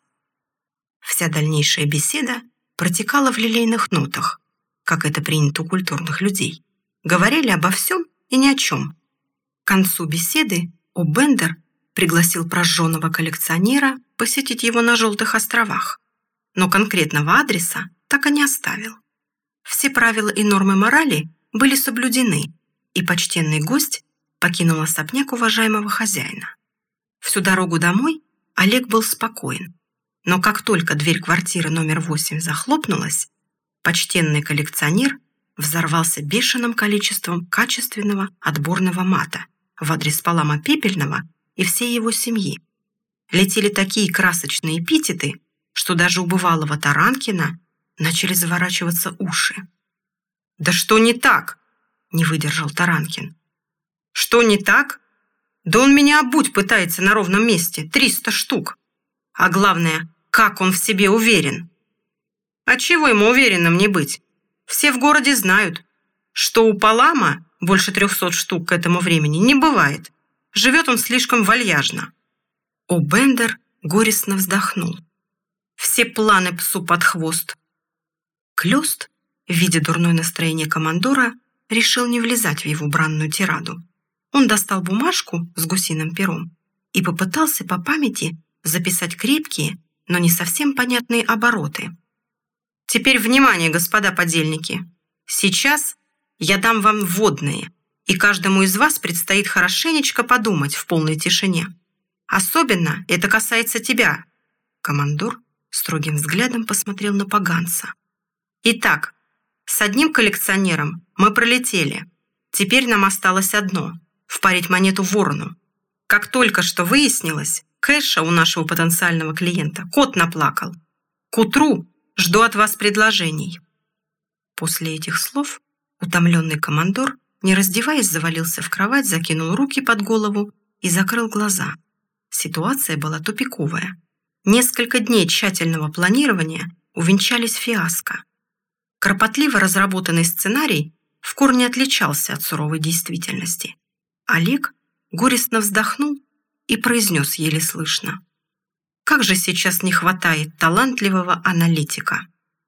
Вся дальнейшая беседа протекала в лилейных нотах, как это принято у культурных людей. Говорили обо всем и ни о чем. К концу беседы О'Бендер пригласил прожженного коллекционера посетить его на Желтых островах, но конкретного адреса так и не оставил. Все правила и нормы морали были соблюдены, и почтенный гость покинул особняк уважаемого хозяина. Всю дорогу домой Олег был спокоен, но как только дверь квартиры номер 8 захлопнулась, почтенный коллекционер взорвался бешеным количеством качественного отборного мата в адрес Палама Пепельного и всей его семьи. Летели такие красочные эпитеты, что даже у бывалого Таранкина начали заворачиваться уши. «Да что не так?» — не выдержал Таранкин. «Что не так? Да он меня обуть пытается на ровном месте, 300 штук. А главное, как он в себе уверен». «А чего ему уверенным не быть? Все в городе знают, что у Палама больше 300 штук к этому времени не бывает. Живет он слишком вальяжно». О'Бендер горестно вздохнул. «Все планы псу под хвост». Клёст, видя дурное настроение командора, решил не влезать в его бранную тираду. Он достал бумажку с гусиным пером и попытался по памяти записать крепкие, но не совсем понятные обороты. «Теперь внимание, господа подельники! Сейчас я дам вам вводные, и каждому из вас предстоит хорошенечко подумать в полной тишине. Особенно это касается тебя, Командор строгим взглядом посмотрел на поганца. «Итак, с одним коллекционером мы пролетели. Теперь нам осталось одно – впарить монету ворону. Как только что выяснилось, кэша у нашего потенциального клиента кот наплакал. К утру жду от вас предложений». После этих слов утомленный командор, не раздеваясь, завалился в кровать, закинул руки под голову и закрыл глаза. Ситуация была тупиковая. Несколько дней тщательного планирования увенчались фиаско. Кропотливо разработанный сценарий в корне отличался от суровой действительности. Олег горестно вздохнул и произнес еле слышно: «Как же сейчас не хватает талантливого аналитика!»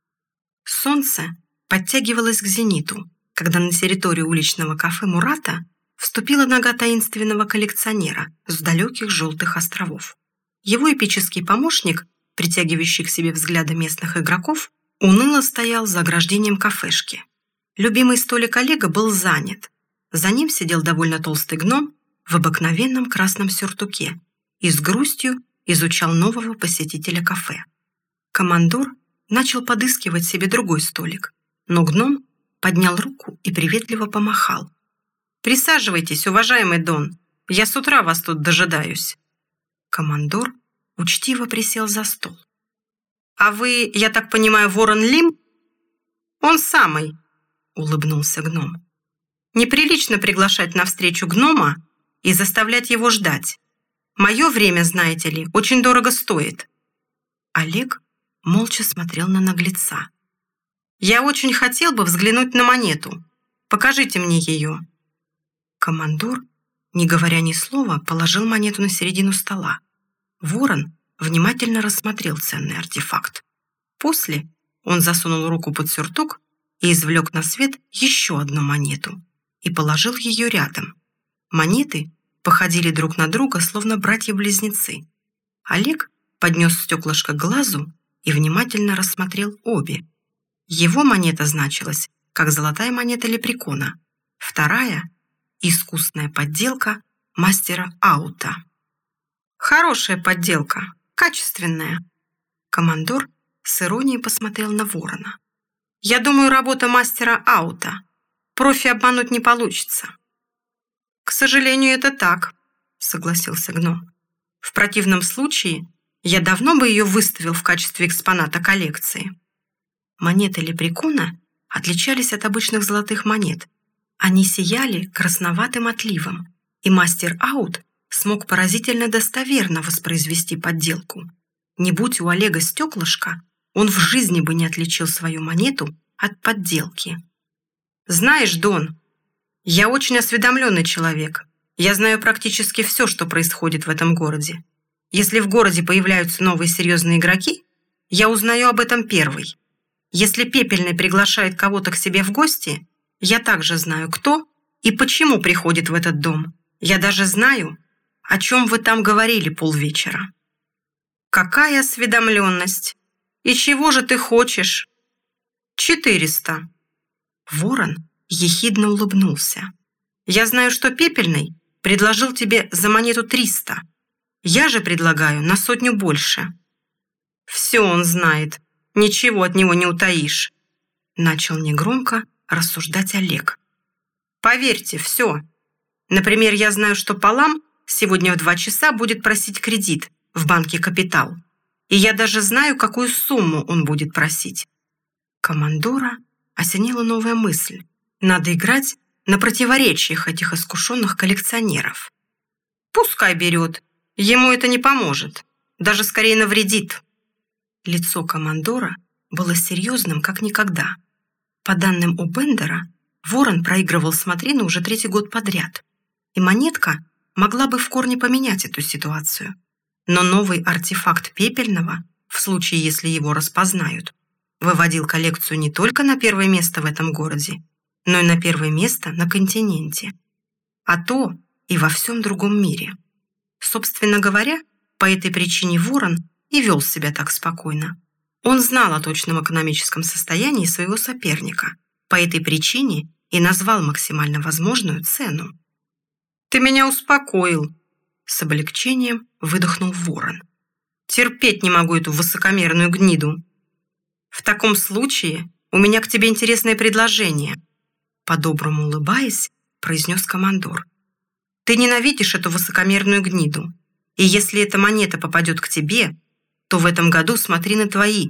Солнце подтягивалось к зениту, когда на территорию уличного кафе «Мурата» вступила нога таинственного коллекционера с далеких желтых островов. Его эпический помощник, притягивающий к себе взгляды местных игроков, уныло стоял за ограждением кафешки. Любимый столик Олега был занят. За ним сидел довольно толстый гном в обыкновенном красном сюртуке и с грустью изучал нового посетителя кафе. Командор начал подыскивать себе другой столик, но гном поднял руку и приветливо помахал. «Присаживайтесь, уважаемый Дон, я с утра вас тут дожидаюсь». Командор учтиво присел за стол. «А вы, я так понимаю, Ворон Лим?» «Он самый», — улыбнулся гном. «Неприлично приглашать на встречу гнома и заставлять его ждать. Мое время, знаете ли, очень дорого стоит». Олег молча смотрел на наглеца. «Я очень хотел бы взглянуть на монету. Покажите мне ее». Командор, не говоря ни слова, положил монету на середину стола. Ворон внимательно рассмотрел ценный артефакт. После он засунул руку под сюртук и извлек на свет еще одну монету и положил ее рядом. Монеты походили друг на друга, словно братья-близнецы. Олег поднес стеклышко к глазу и внимательно рассмотрел обе. Его монета значилась как золотая монета лепрекона, вторая – искусная подделка мастера Аута. «Хорошая подделка, качественная». Командор с иронией посмотрел на ворона. «Я думаю, работа мастера Аута. Профи обмануть не получится». «К сожалению, это так», — согласился гном. «В противном случае я давно бы ее выставил в качестве экспоната коллекции». Монеты лепрекона отличались от обычных золотых монет. Они сияли красноватым отливом, и мастер Аут смог поразительно достоверно воспроизвести подделку. Не будь у Олега стеклышка, он в жизни бы не отличил свою монету от подделки. «Знаешь, Дон, я очень осведомленный человек. Я знаю практически все, что происходит в этом городе. Если в городе появляются новые серьезные игроки, я узнаю об этом первый. Если Пепельный приглашает кого-то к себе в гости, я также знаю, кто и почему приходит в этот дом. Я даже знаю, о чем вы там говорили полвечера». «Какая осведомленность? И чего же ты хочешь?» 400. Ворон ехидно улыбнулся. «Я знаю, что Пепельный предложил тебе за монету 300. Я же предлагаю на 100 больше». «Все он знает. Ничего от него не утаишь», — начал негромко рассуждать Олег. «Поверьте, все. Например, я знаю, что Палам сегодня в 2 часа будет просить кредит в банке «Капитал». И я даже знаю, какую сумму он будет просить». Командора осенила новая мысль. Надо играть на противоречиях этих искушенных коллекционеров. «Пускай берет. Ему это не поможет. Даже скорее навредит». Лицо командора было серьезным, как никогда. По данным у Бендера, Ворон проигрывал смотрины уже 3-й год подряд. И монетка могла бы в корне поменять эту ситуацию. Но новый артефакт Пепельного, в случае, если его распознают, выводил коллекцию не только на первое место в этом городе, но и на первое место на континенте. А то и во всем другом мире. Собственно говоря, по этой причине Ворон и вел себя так спокойно. Он знал о точном экономическом состоянии своего соперника. По этой причине и назвал максимально возможную цену. «Ты меня успокоил», — с облегчением выдохнул Ворон. Терпеть не могу эту высокомерную гниду. В таком случае у меня к тебе интересное предложение. По-доброму улыбаясь, произнес командор. Ты ненавидишь эту высокомерную гниду. И если эта монета попадет к тебе, то в этом году смотри на твои.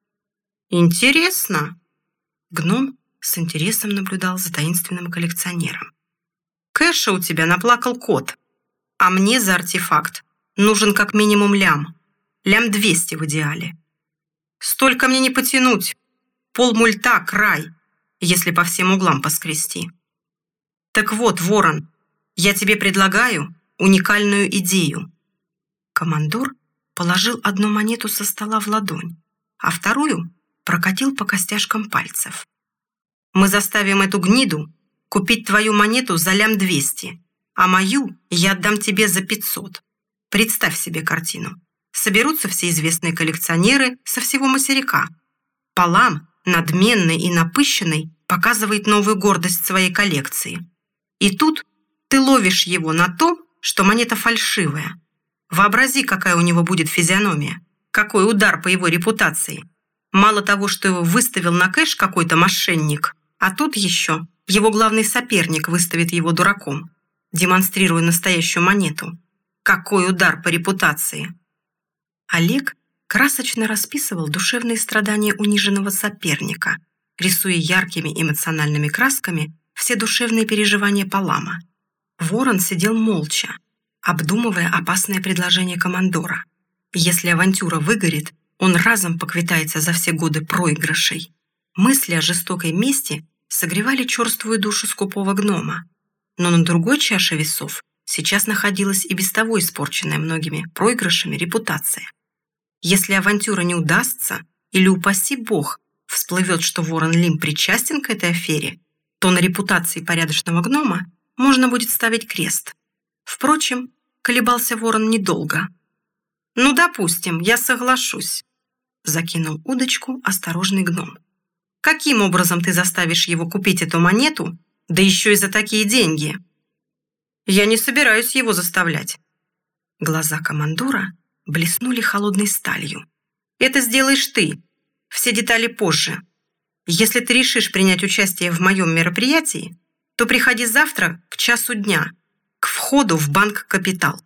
Интересно. Гном с интересом наблюдал за таинственным коллекционером. Кэша у тебя наплакал кот, а мне за артефакт нужен как минимум лям. Лям 200 в идеале. Столько мне не потянуть. Полмульта край, если по всем углам поскрести. Так вот, ворон, я тебе предлагаю уникальную идею. Командор положил одну монету со стола в ладонь, а вторую прокатил по костяшкам пальцев. Мы заставим эту гниду купить твою монету за лям 200, а мою я отдам тебе за 500. Представь себе картину. Соберутся все известные коллекционеры со всего материка. Палам, надменный и напыщенный, показывает новую гордость своей коллекции. И тут ты ловишь его на том, что монета фальшивая. Вообрази, какая у него будет физиономия. Какой удар по его репутации. Мало того, что его выставил на кэш какой-то мошенник, а тут еще его главный соперник выставит его дураком, демонстрируя настоящую монету. Какой удар по репутации! Олег красочно расписывал душевные страдания униженного соперника, рисуя яркими эмоциональными красками все душевные переживания Палама. Ворон сидел молча, обдумывая опасное предложение командора. Если авантюра выгорит, он разом поквитается за все годы проигрышей. Мысли о жестокой мести согревали черствую душу скупого гнома. Но на другой чаше весов сейчас находилась и без того испорченная многими проигрышами репутация. Если авантюра не удастся, или, упаси бог, всплывет, что Ворон Лим причастен к этой афере, то на репутации порядочного гнома можно будет ставить крест. Впрочем, колебался Ворон недолго. «Ну, допустим, я соглашусь», — закинул удочку осторожный гном. «Каким образом ты заставишь его купить эту монету, да еще и за такие деньги?» «Я не собираюсь его заставлять». Глаза командора блеснули холодной сталью. «Это сделаешь ты. Все детали позже. Если ты решишь принять участие в моем мероприятии, то приходи завтра к часу дня, к входу в банк «Капитал».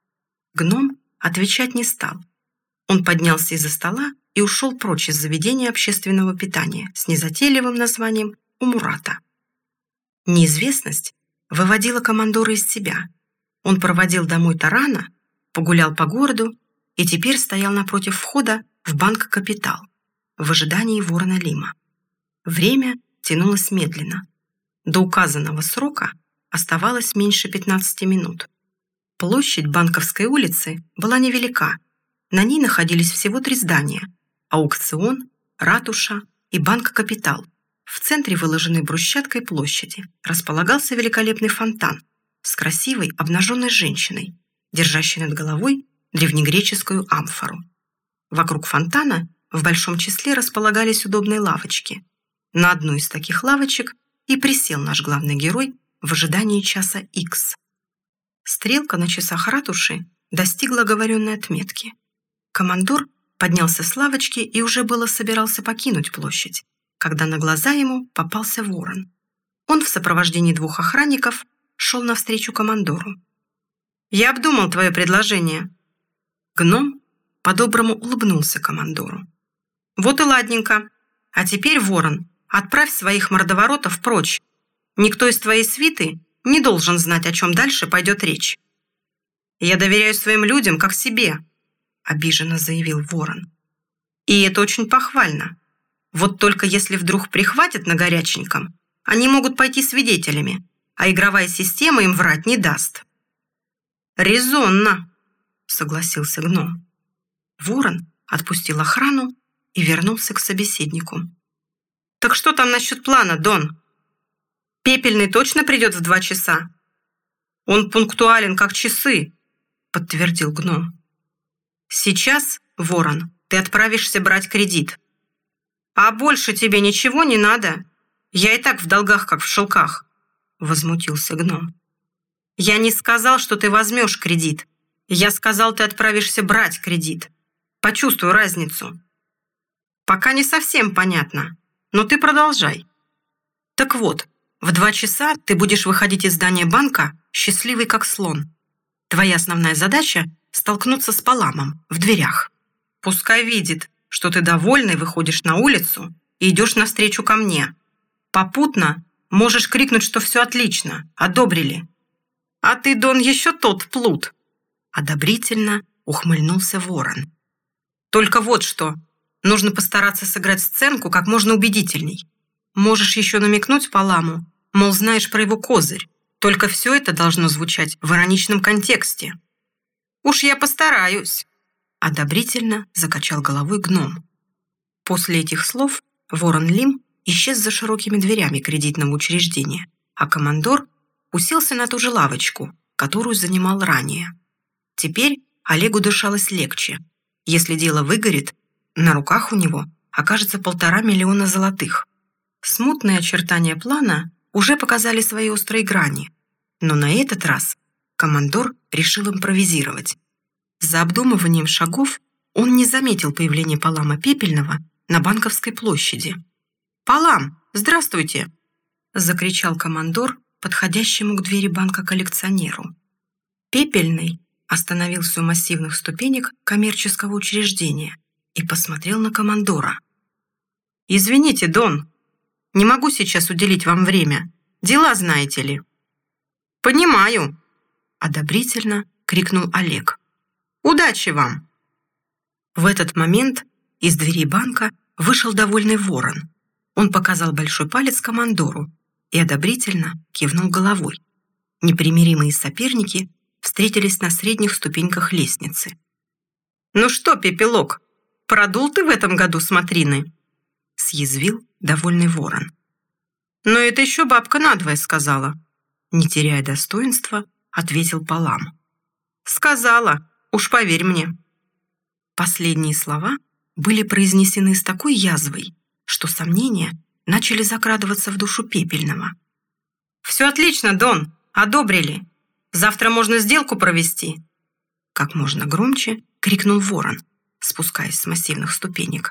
Гном отвечать не стал. Он поднялся из-за стола и ушел прочь из заведения общественного питания с незатейливым названием «У Мурата». Неизвестность выводила командора из себя. Он проводил домой тарана, погулял по городу и теперь стоял напротив входа в банк «Капитал» в ожидании Ворона Лима. Время тянулось медленно. До указанного срока оставалось меньше 15 минут. Площадь Банковской улицы была невелика. На ней находились всего 3 здания – аукцион, ратуша и банк «Капитал». В центре выложенной брусчаткой площади располагался великолепный фонтан с красивой обнаженной женщиной, держащей над головой древнегреческую амфору. Вокруг фонтана в большом числе располагались удобные лавочки. На одну из таких лавочек и присел наш главный герой в ожидании часа Х. Стрелка на часах ратуши достигла оговоренной отметки. Командор поднялся с лавочки и уже было собирался покинуть площадь, когда на глаза ему попался ворон. Он в сопровождении 2 охранников шел навстречу командору. «Я обдумал твое предложение». Гном по-доброму улыбнулся командору. «Вот и ладненько. А теперь, ворон, отправь своих мордоворотов прочь. Никто из твоей свиты не должен знать, о чем дальше пойдет речь». «Я доверяю своим людям, как себе», — обиженно заявил ворон. «И это очень похвально. Вот только если вдруг прихватят на горяченьком, они могут пойти свидетелями, а игровая система им врать не даст». «Резонно», — согласился гном. Ворон отпустил охрану и вернулся к собеседнику. «Так что там насчет плана, Дон? Пепельный точно придет в 2 часа?» «Он пунктуален, как часы», — подтвердил гном. «Сейчас, ворон, ты отправишься брать кредит. А больше тебе ничего не надо? Я и так в долгах, как в шелках», — возмутился гном. «Я не сказал, что ты возьмешь кредит. Я сказал, ты отправишься брать кредит. Почувствую разницу. Пока не совсем понятно, но ты продолжай. Так вот, в 2 часа ты будешь выходить из здания банка счастливый как слон. Твоя основная задача – столкнуться с Паламом в дверях. Пускай видит, что ты довольный выходишь на улицу и идешь навстречу ко мне. Попутно можешь крикнуть, что все отлично, одобрили. А ты, Дон, еще тот плут. Одобрительно ухмыльнулся Ворон. Только вот что, нужно постараться сыграть сценку как можно убедительней. Можешь еще намекнуть Паламу, мол, знаешь про его козырь. Только все это должно звучать в ироничном контексте. «Уж я постараюсь», — одобрительно закачал головой гном. После этих слов Ворон Лим исчез за широкими дверями кредитного учреждения, а командор уселся на ту же лавочку, которую занимал ранее. Теперь Олегу дышалось легче. Если дело выгорит, на руках у него окажется 1,5 миллиона золотых. Смутные очертания плана уже показали свои острые грани, но на этот раз командор решил импровизировать. За обдумыванием шагов он не заметил появления Палама Пепельного на Банковской площади. «Палам, здравствуйте!» – закричал командор подходящему к двери банка коллекционеру. Пепельный остановился у массивных ступенек коммерческого учреждения и посмотрел на командора. «Извините, Дон, не могу сейчас уделить вам время. Дела знаете ли». «Понимаю», – одобрительно крикнул Олег. «Удачи вам!» В этот момент из двери банка вышел довольный Ворон. Он показал большой палец командору и одобрительно кивнул головой. Непримиримые соперники встретились на средних ступеньках лестницы. «Ну что, Пепелок, продул ты в этом году смотрины?» – съязвил довольный Ворон. «Но это еще бабка надвое сказала», – не теряя достоинства, ответил Палам. «Сказала, уж поверь мне». Последние слова были произнесены с такой язвой, что сомнения начали закрадываться в душу Пепельного. «Все отлично, Дон, одобрили. Завтра можно сделку провести!» Как можно громче крикнул Ворон, спускаясь с массивных ступенек.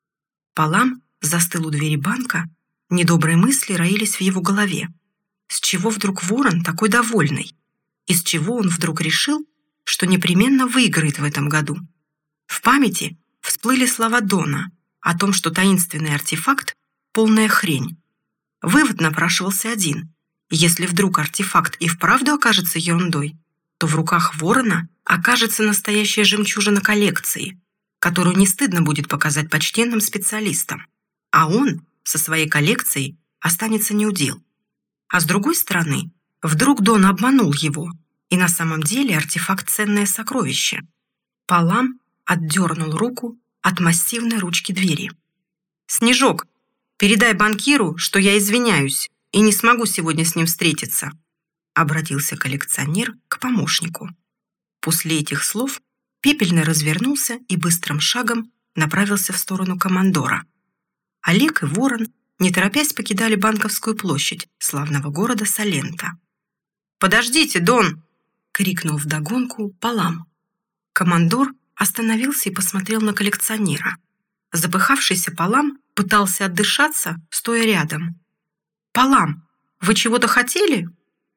Палам застыл у двери банка, недобрые мысли роились в его голове. С чего вдруг Ворон такой довольный? Из чего он вдруг решил, что непременно выиграет в этом году? В памяти всплыли слова Дона о том, что таинственный артефакт – полная хрень. Вывод напрашивался один. Если вдруг артефакт и вправду окажется ерундой, то в руках Ворона окажется настоящая жемчужина коллекции, которую не стыдно будет показать почтенным специалистам. А он со своей коллекцией останется неудел. А с другой стороны, вдруг Дон обманул его, и на самом деле артефакт – ценное сокровище. Палам отдернул руку от массивной ручки двери. «Снежок, передай банкиру, что я извиняюсь и не смогу сегодня с ним встретиться», — обратился коллекционер к помощнику. После этих слов Пепельный развернулся и быстрым шагом направился в сторону командора. Олег и Ворон, не торопясь, покидали Банковскую площадь славного города Салента. «Подождите, Дон!» — крикнул вдогонку Палам. Командор остановился и посмотрел на коллекционера. Запыхавшийся Палам пытался отдышаться, стоя рядом. «Палам, вы чего-то хотели?»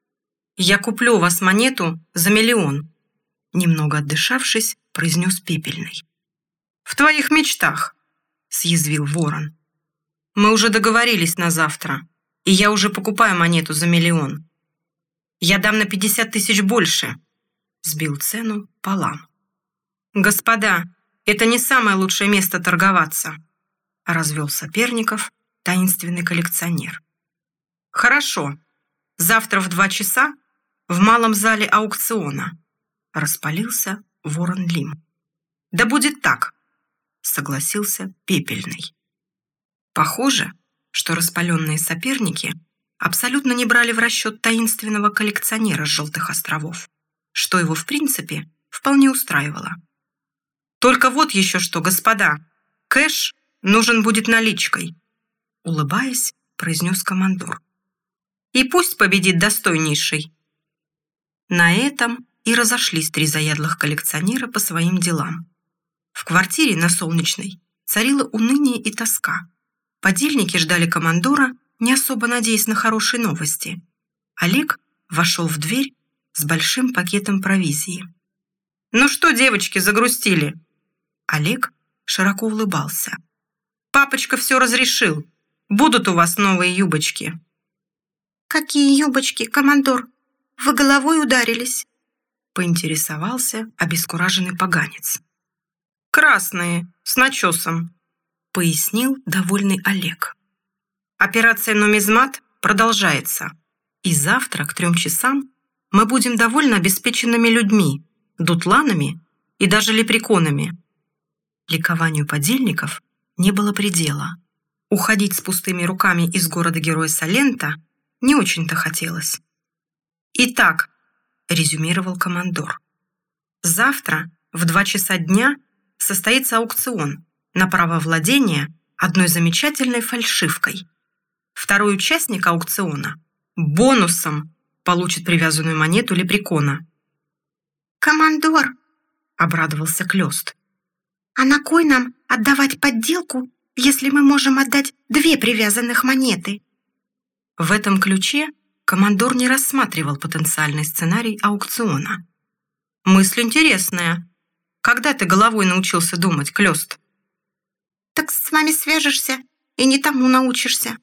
«Я куплю у вас монету за 1 миллион», немного отдышавшись, произнес Пепельный. «В твоих мечтах», съязвил Ворон. «Мы уже договорились на завтра, и я уже покупаю монету за 1 миллион. Я дам на 50 000 больше», сбил цену Палам. «Господа, это не самое лучшее место торговаться», развел соперников таинственный коллекционер. «Хорошо, завтра в 2 часа в малом зале аукциона», распалился Ворон Лим. «Да будет так», согласился Пепельный. Похоже, что распаленные соперники абсолютно не брали в расчет таинственного коллекционера с Желтых островов, что его, в принципе, вполне устраивало. «Только вот еще что, господа, кэш нужен будет наличкой», улыбаясь, произнес командор. «И пусть победит достойнейший». На этом и разошлись 3 заядлых коллекционера по своим делам. В квартире на Солнечной царило уныние и тоска. Подельники ждали командора, не особо надеясь на хорошие новости. Олег вошел в дверь с большим пакетом провизии. «Ну что, девочки, загрустили?» Олег широко улыбался. «Папочка все разрешил. Будут у вас новые юбочки». «Какие юбочки, командор? Вы головой ударились?» Поинтересовался обескураженный поганец. «Красные, с начесом», пояснил довольный Олег. «Операция «Нумизмат» продолжается, и завтра к 3 часам мы будем довольно обеспеченными людьми, дутланами и даже лепреконами». Ликованию подельников не было предела. Уходить с пустыми руками из города-героя Салента не очень-то хотелось. «Итак», — резюмировал командор, «завтра в 2 часа дня состоится аукцион на право владения одной замечательной фальшивкой. Второй участник аукциона бонусом получит привязанную монету лепрекона». «Командор!» — обрадовался Клёст. «А на кой нам отдавать подделку, если мы можем отдать 2 привязанных монеты?» В этом ключе командор не рассматривал потенциальный сценарий аукциона. «Мысль интересная. Когда ты головой научился думать, Клёст?» «Так с вами свяжешься и не тому научишься».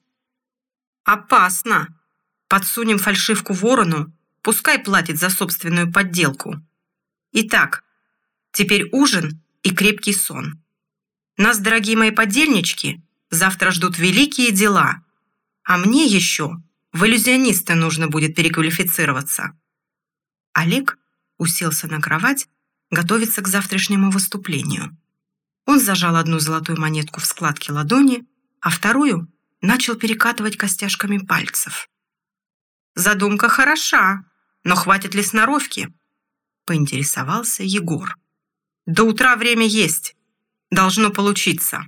«Опасно. Подсунем фальшивку ворону, пускай платит за собственную подделку. Итак, теперь ужин и крепкий сон. Нас, дорогие мои подельнички, завтра ждут великие дела, а мне еще в иллюзионисты нужно будет переквалифицироваться». Олег уселся на кровать, готовиться к завтрашнему выступлению. Он зажал одну золотую монетку в складке ладони, а вторую начал перекатывать костяшками пальцев. «Задумка хороша, но хватит ли сноровки?» — поинтересовался Егор. «До утра время есть. Должно получиться».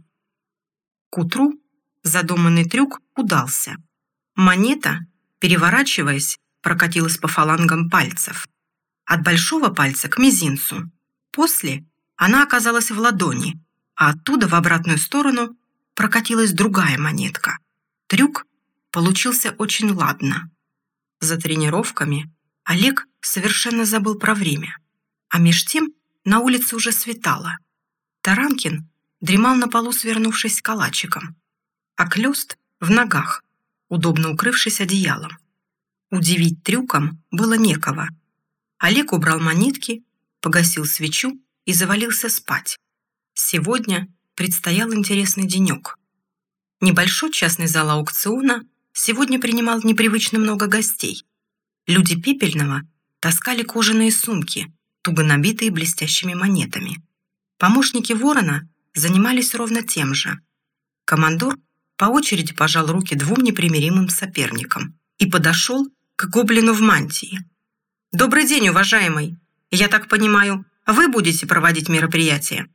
К утру задуманный трюк удался. Монета, переворачиваясь, прокатилась по фалангам пальцев. От большого пальца к мизинцу. После она оказалась в ладони, а оттуда в обратную сторону прокатилась другая монетка. Трюк получился очень ладно. За тренировками Олег совершенно забыл про время. А меж тем на улице уже светало. Таранкин дремал на полу, свернувшись калачиком, а Клёст в ногах, удобно укрывшись одеялом. Удивить трюком было некого. Олег убрал монетки, погасил свечу и завалился спать. Сегодня предстоял интересный денек. Небольшой частный зал аукциона сегодня принимал непривычно много гостей. Люди Пепельного таскали кожаные сумки, туго набитые блестящими монетами. Помощники ворона занимались ровно тем же. Командор по очереди пожал руки 2 непримиримым соперникам и подошел к гоблину в мантии. «Добрый день, уважаемый! Я так понимаю, вы будете проводить мероприятие?»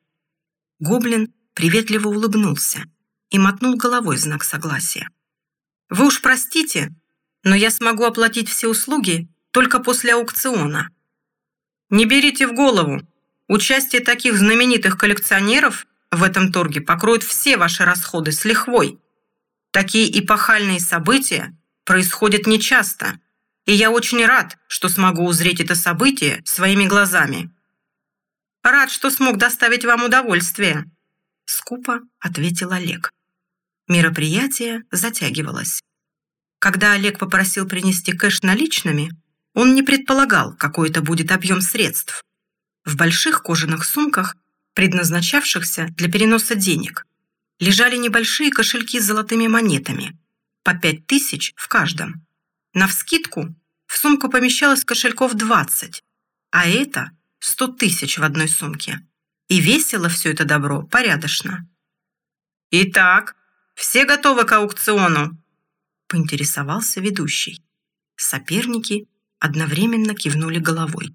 Гоблин приветливо улыбнулся и мотнул головой в знак согласия. «Вы уж простите, но я смогу оплатить все услуги только после аукциона». «Не берите в голову. Участие таких знаменитых коллекционеров в этом торге покроет все ваши расходы с лихвой. Такие эпохальные события происходят нечасто, и я очень рад, что смогу узреть это событие своими глазами». «Рад, что смог доставить вам удовольствие», — скупо ответил Олег. Мероприятие затягивалось. Когда Олег попросил принести кэш наличными, он не предполагал, какой это будет объем средств. В больших кожаных сумках, предназначавшихся для переноса денег, лежали небольшие кошельки с золотыми монетами, по 5000 в каждом. Навскидку в сумку помещалось кошельков 20, а это 100 000 в одной сумке. И весило все это добро порядочно. «Итак, все готовы к аукциону?» — поинтересовался ведущий. Соперники одновременно кивнули головой.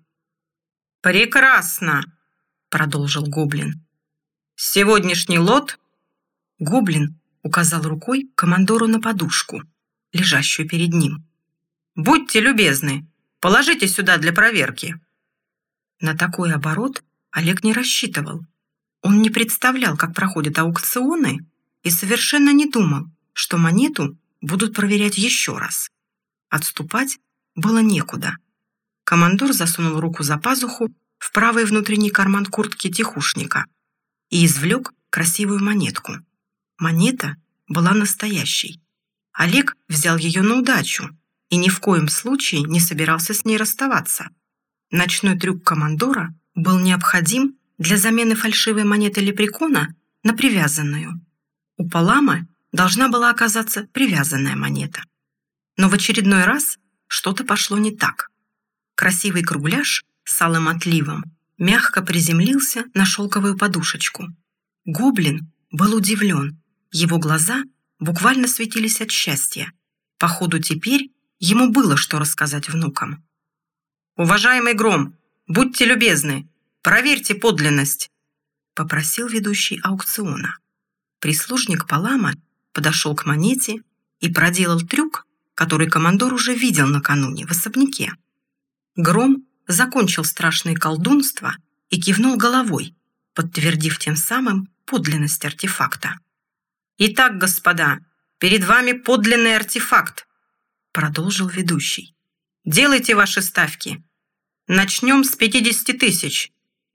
«Прекрасно!» — продолжил Гоблин. «Сегодняшний лот...» Гоблин указал рукой командору на подушку, лежащую перед ним. «Будьте любезны, положите сюда для проверки». На такой оборот Олег не рассчитывал. Он не представлял, как проходят аукционы, и совершенно не думал, что монету будут проверять еще раз. Отступать было некуда. Командор засунул руку за пазуху в правый внутренний карман куртки тихушника и извлек красивую монетку. Монета была настоящей. Олег взял ее на удачу и ни в коем случае не собирался с ней расставаться. Ночной трюк командора был необходим для замены фальшивой монеты лепрекона на привязанную. У Палама должна была оказаться привязанная монета. Но в очередной раз что-то пошло не так. Красивый кругляш с алым отливом мягко приземлился на шелковую подушечку. Гоблин был удивлен. Его глаза буквально светились от счастья. Походу, теперь ему было что рассказать внукам. «Уважаемый Гром, будьте любезны, проверьте подлинность», — попросил ведущий аукциона. Прислужник Палама подошел к монете и проделал трюк, который командор уже видел накануне в особняке. Гром закончил страшное колдунство и кивнул головой, подтвердив тем самым подлинность артефакта. «Итак, господа, перед вами подлинный артефакт», — продолжил ведущий. «Делайте ваши ставки. Начнем с 50 тысяч».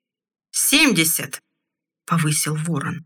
70, повысил Ворон.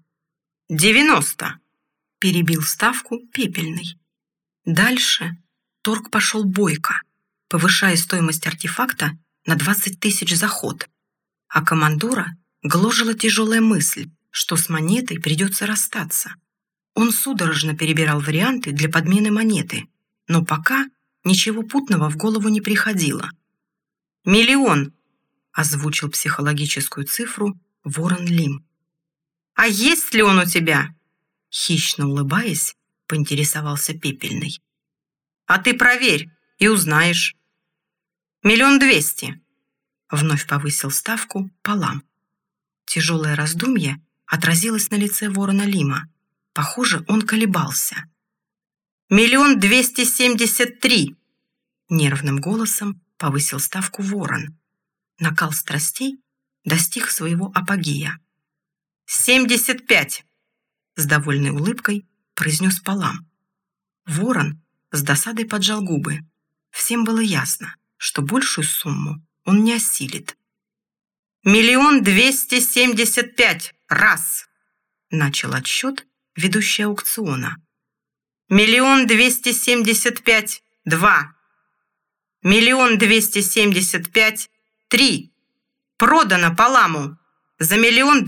90, перебил ставку Пепельный. Дальше торг пошел бойко, повышая стоимость артефакта на 20 тысяч за ход. А командора гложила тяжелая мысль, что с монетой придется расстаться. Он судорожно перебирал варианты для подмены монеты, но пока ничего путного в голову не приходило. 1 000 000, озвучил психологическую цифру Ворон Лим. «А есть ли он у тебя?» Хищно улыбаясь, поинтересовался Пепельный. «А ты проверь и узнаешь». 200 000, вновь повысил ставку Палам. Тяжелое раздумье отразилось на лице Ворона Лима. Похоже, он колебался. 1 273 000, нервным голосом повысил ставку Ворон. Накал страстей достиг своего апогея. 75, с довольной улыбкой произнес Палам. Ворон с досадой поджал губы. Всем было ясно, что большую сумму он не осилит. 1 275 000, раз, начал отсчет ведущий аукциона. 1 275 000, 2. 1 275 000, 3. Продано Паламу за 1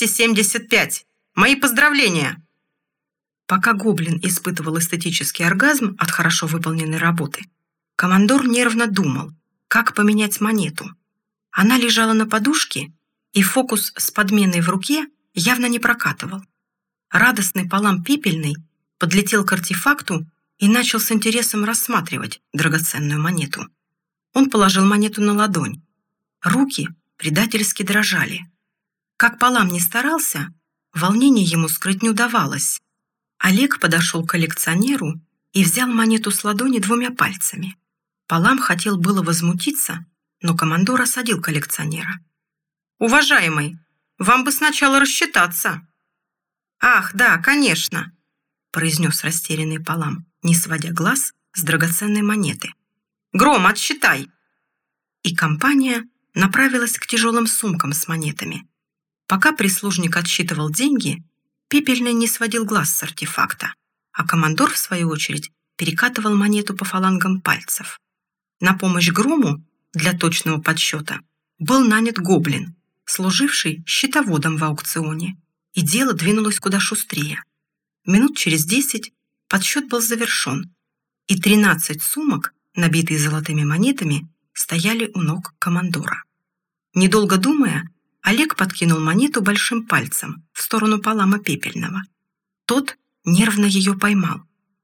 275 000. Мои поздравления!» Пока гоблин испытывал эстетический оргазм от хорошо выполненной работы, командор нервно думал, как поменять монету. Она лежала на подушке, и фокус с подменой в руке явно не прокатывал. Радостный Палам Пепельный подлетел к артефакту и начал с интересом рассматривать драгоценную монету. Он положил монету на ладонь. Руки предательски дрожали. Как Палам ни старался, волнение ему скрыть не удавалось. Олег подошел к коллекционеру и взял монету с ладони 2 пальцами. Палам хотел было возмутиться, но командор осадил коллекционера. «Уважаемый, вам бы сначала рассчитаться». «Ах, да, конечно», — произнес растерянный Палам, не сводя глаз с драгоценной монеты. «Гром, отсчитай!» И компания направилась к тяжелым сумкам с монетами. Пока прислужник отсчитывал деньги, Пепельный не сводил глаз с артефакта, а командор, в свою очередь, перекатывал монету по фалангам пальцев. На помощь Грому для точного подсчета был нанят гоблин, служивший счетоводом в аукционе, и дело двинулось куда шустрее. Минут через 10 подсчет был завершен, и 13 сумок, набитые золотыми монетами, стояли у ног командора. Недолго думая, Олег подкинул монету большим пальцем в сторону Палама Пепельного. Тот нервно ее поймал.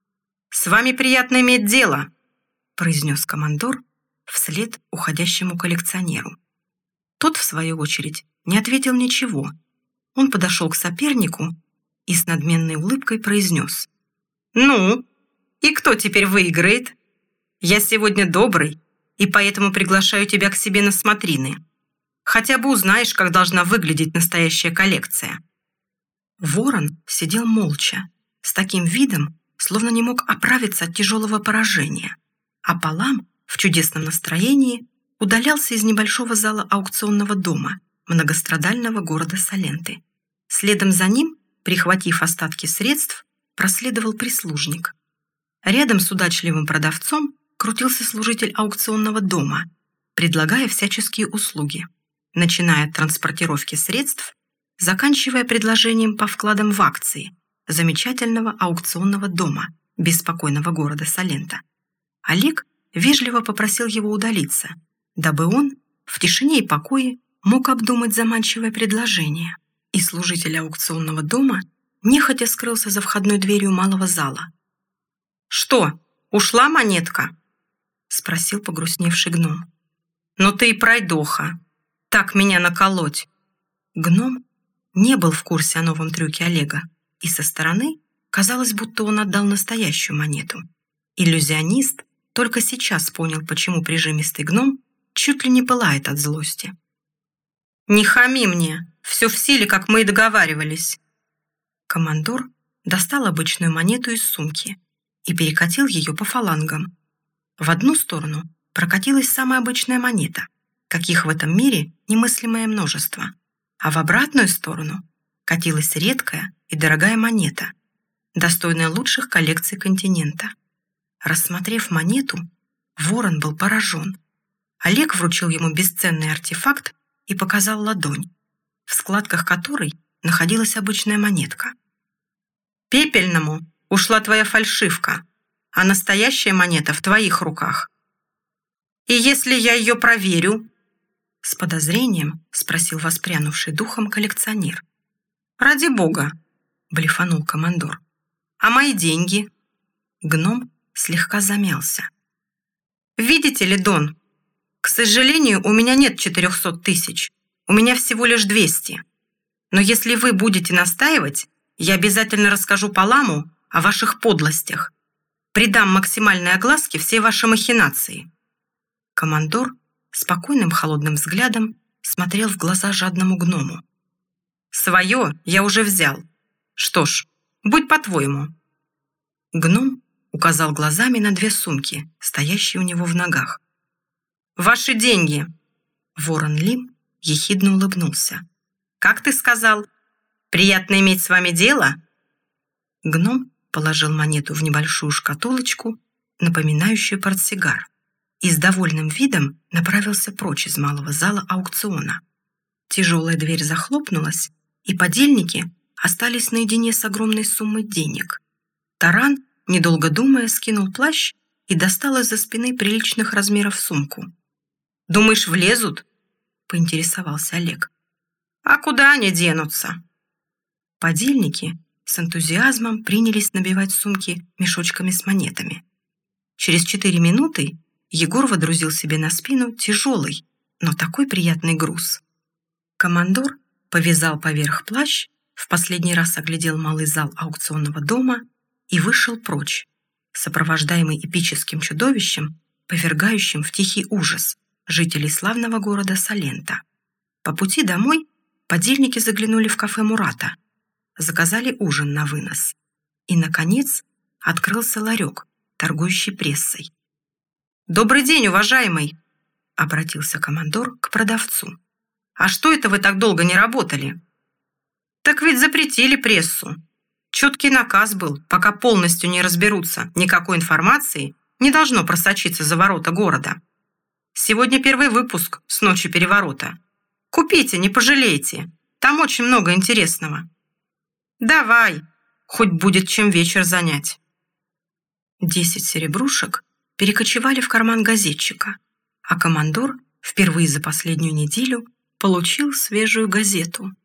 «С вами приятно иметь дело», — произнес командор вслед уходящему коллекционеру. Тот, в свою очередь, не ответил ничего. Он подошел к сопернику и с надменной улыбкой произнес: «Ну, и кто теперь выиграет? Я сегодня добрый, и поэтому приглашаю тебя к себе на смотрины. Хотя бы узнаешь, как должна выглядеть настоящая коллекция. Ворон сидел молча, с таким видом, словно не мог оправиться от тяжелого поражения, а Палам в чудесном настроении удалялся из небольшого зала аукционного дома многострадального города Саленты. Следом за ним, прихватив остатки средств, проследовал прислужник. Рядом с удачливым продавцом крутился служитель аукционного дома, предлагая всяческие услуги, начиная от транспортировки средств, заканчивая предложением по вкладам в акции замечательного аукционного дома беспокойного города Салента. Олег вежливо попросил его удалиться, дабы он в тишине и покое мог обдумать заманчивое предложение, и служитель аукционного дома нехотя скрылся за входной дверью малого зала. «Что, ушла монетка?» — спросил погрустневший гном. «Ну ты и пройдоха! Так меня наколоть!» Гном не был в курсе о новом трюке Олега, и со стороны казалось, будто он отдал настоящую монету. Иллюзионист только сейчас понял, почему прижимистый гном чуть ли не пылает от злости. «Не хами мне! Все в силе, как мы и договаривались!» Командор достал обычную монету из сумки и перекатил ее по фалангам. В одну сторону прокатилась самая обычная монета, каких в этом мире немыслимое множество, а в обратную сторону катилась редкая и дорогая монета, достойная лучших коллекций континента. Рассмотрев монету, Ворон был поражен. Олег вручил ему бесценный артефакт и показал ладонь, в складках которой находилась обычная монетка. «Пепельному ушла твоя фальшивка, а настоящая монета в твоих руках. И если я ее проверю?» С подозрением спросил воспрянувший духом коллекционер. «Ради бога!» — блефанул командор. «А мои деньги?» Гном слегка замялся. «Видите ли, Дон, к сожалению, у меня нет 400 тысяч, у меня всего лишь 200. Но если вы будете настаивать, я обязательно расскажу Паламу о ваших подлостях, придам максимальной огласке всей вашей махинации». Командор спокойным холодным взглядом смотрел в глаза жадному гному. «Свое я уже взял. Что ж, будь по-твоему». Гном указал глазами на 2 сумки, стоящие у него в ногах. «Ваши деньги!» Ворон Лим ехидно улыбнулся. «Как ты сказал? Приятно иметь с вами дело?» Гном положил монету в небольшую шкатулочку, напоминающую портсигар, и с довольным видом направился прочь из малого зала аукциона. Тяжелая дверь захлопнулась, и подельники остались наедине с огромной суммой денег. Таран, недолго думая, скинул плащ и достал из-за спины приличных размеров сумку. «Думаешь, влезут?» — поинтересовался Олег. «А куда они денутся?» Подельники с энтузиазмом принялись набивать сумки мешочками с монетами. Через 4 минуты Егор водрузил себе на спину тяжелый, но такой приятный груз. Командор повязал поверх плащ, в последний раз оглядел малый зал аукционного дома и вышел прочь, сопровождаемый эпическим чудовищем, повергающим в тихий ужас жителей славного города Салента. По пути домой подельники заглянули в кафе Мурата, заказали ужин на вынос. И, наконец, открылся ларек, торгующий прессой. «Добрый день, уважаемый!» — обратился командор к продавцу. «А что это вы так долго не работали?» «Так ведь запретили прессу. Четкий наказ был, пока полностью не разберутся, никакой информации не должно просочиться за ворота города. Сегодня первый выпуск с ночи переворота. Купите, не пожалеете, там очень много интересного. Давай, хоть будет чем вечер занять». 10 серебрушек перекочевали в карман газетчика, а командор впервые за последнюю неделю получил свежую газету.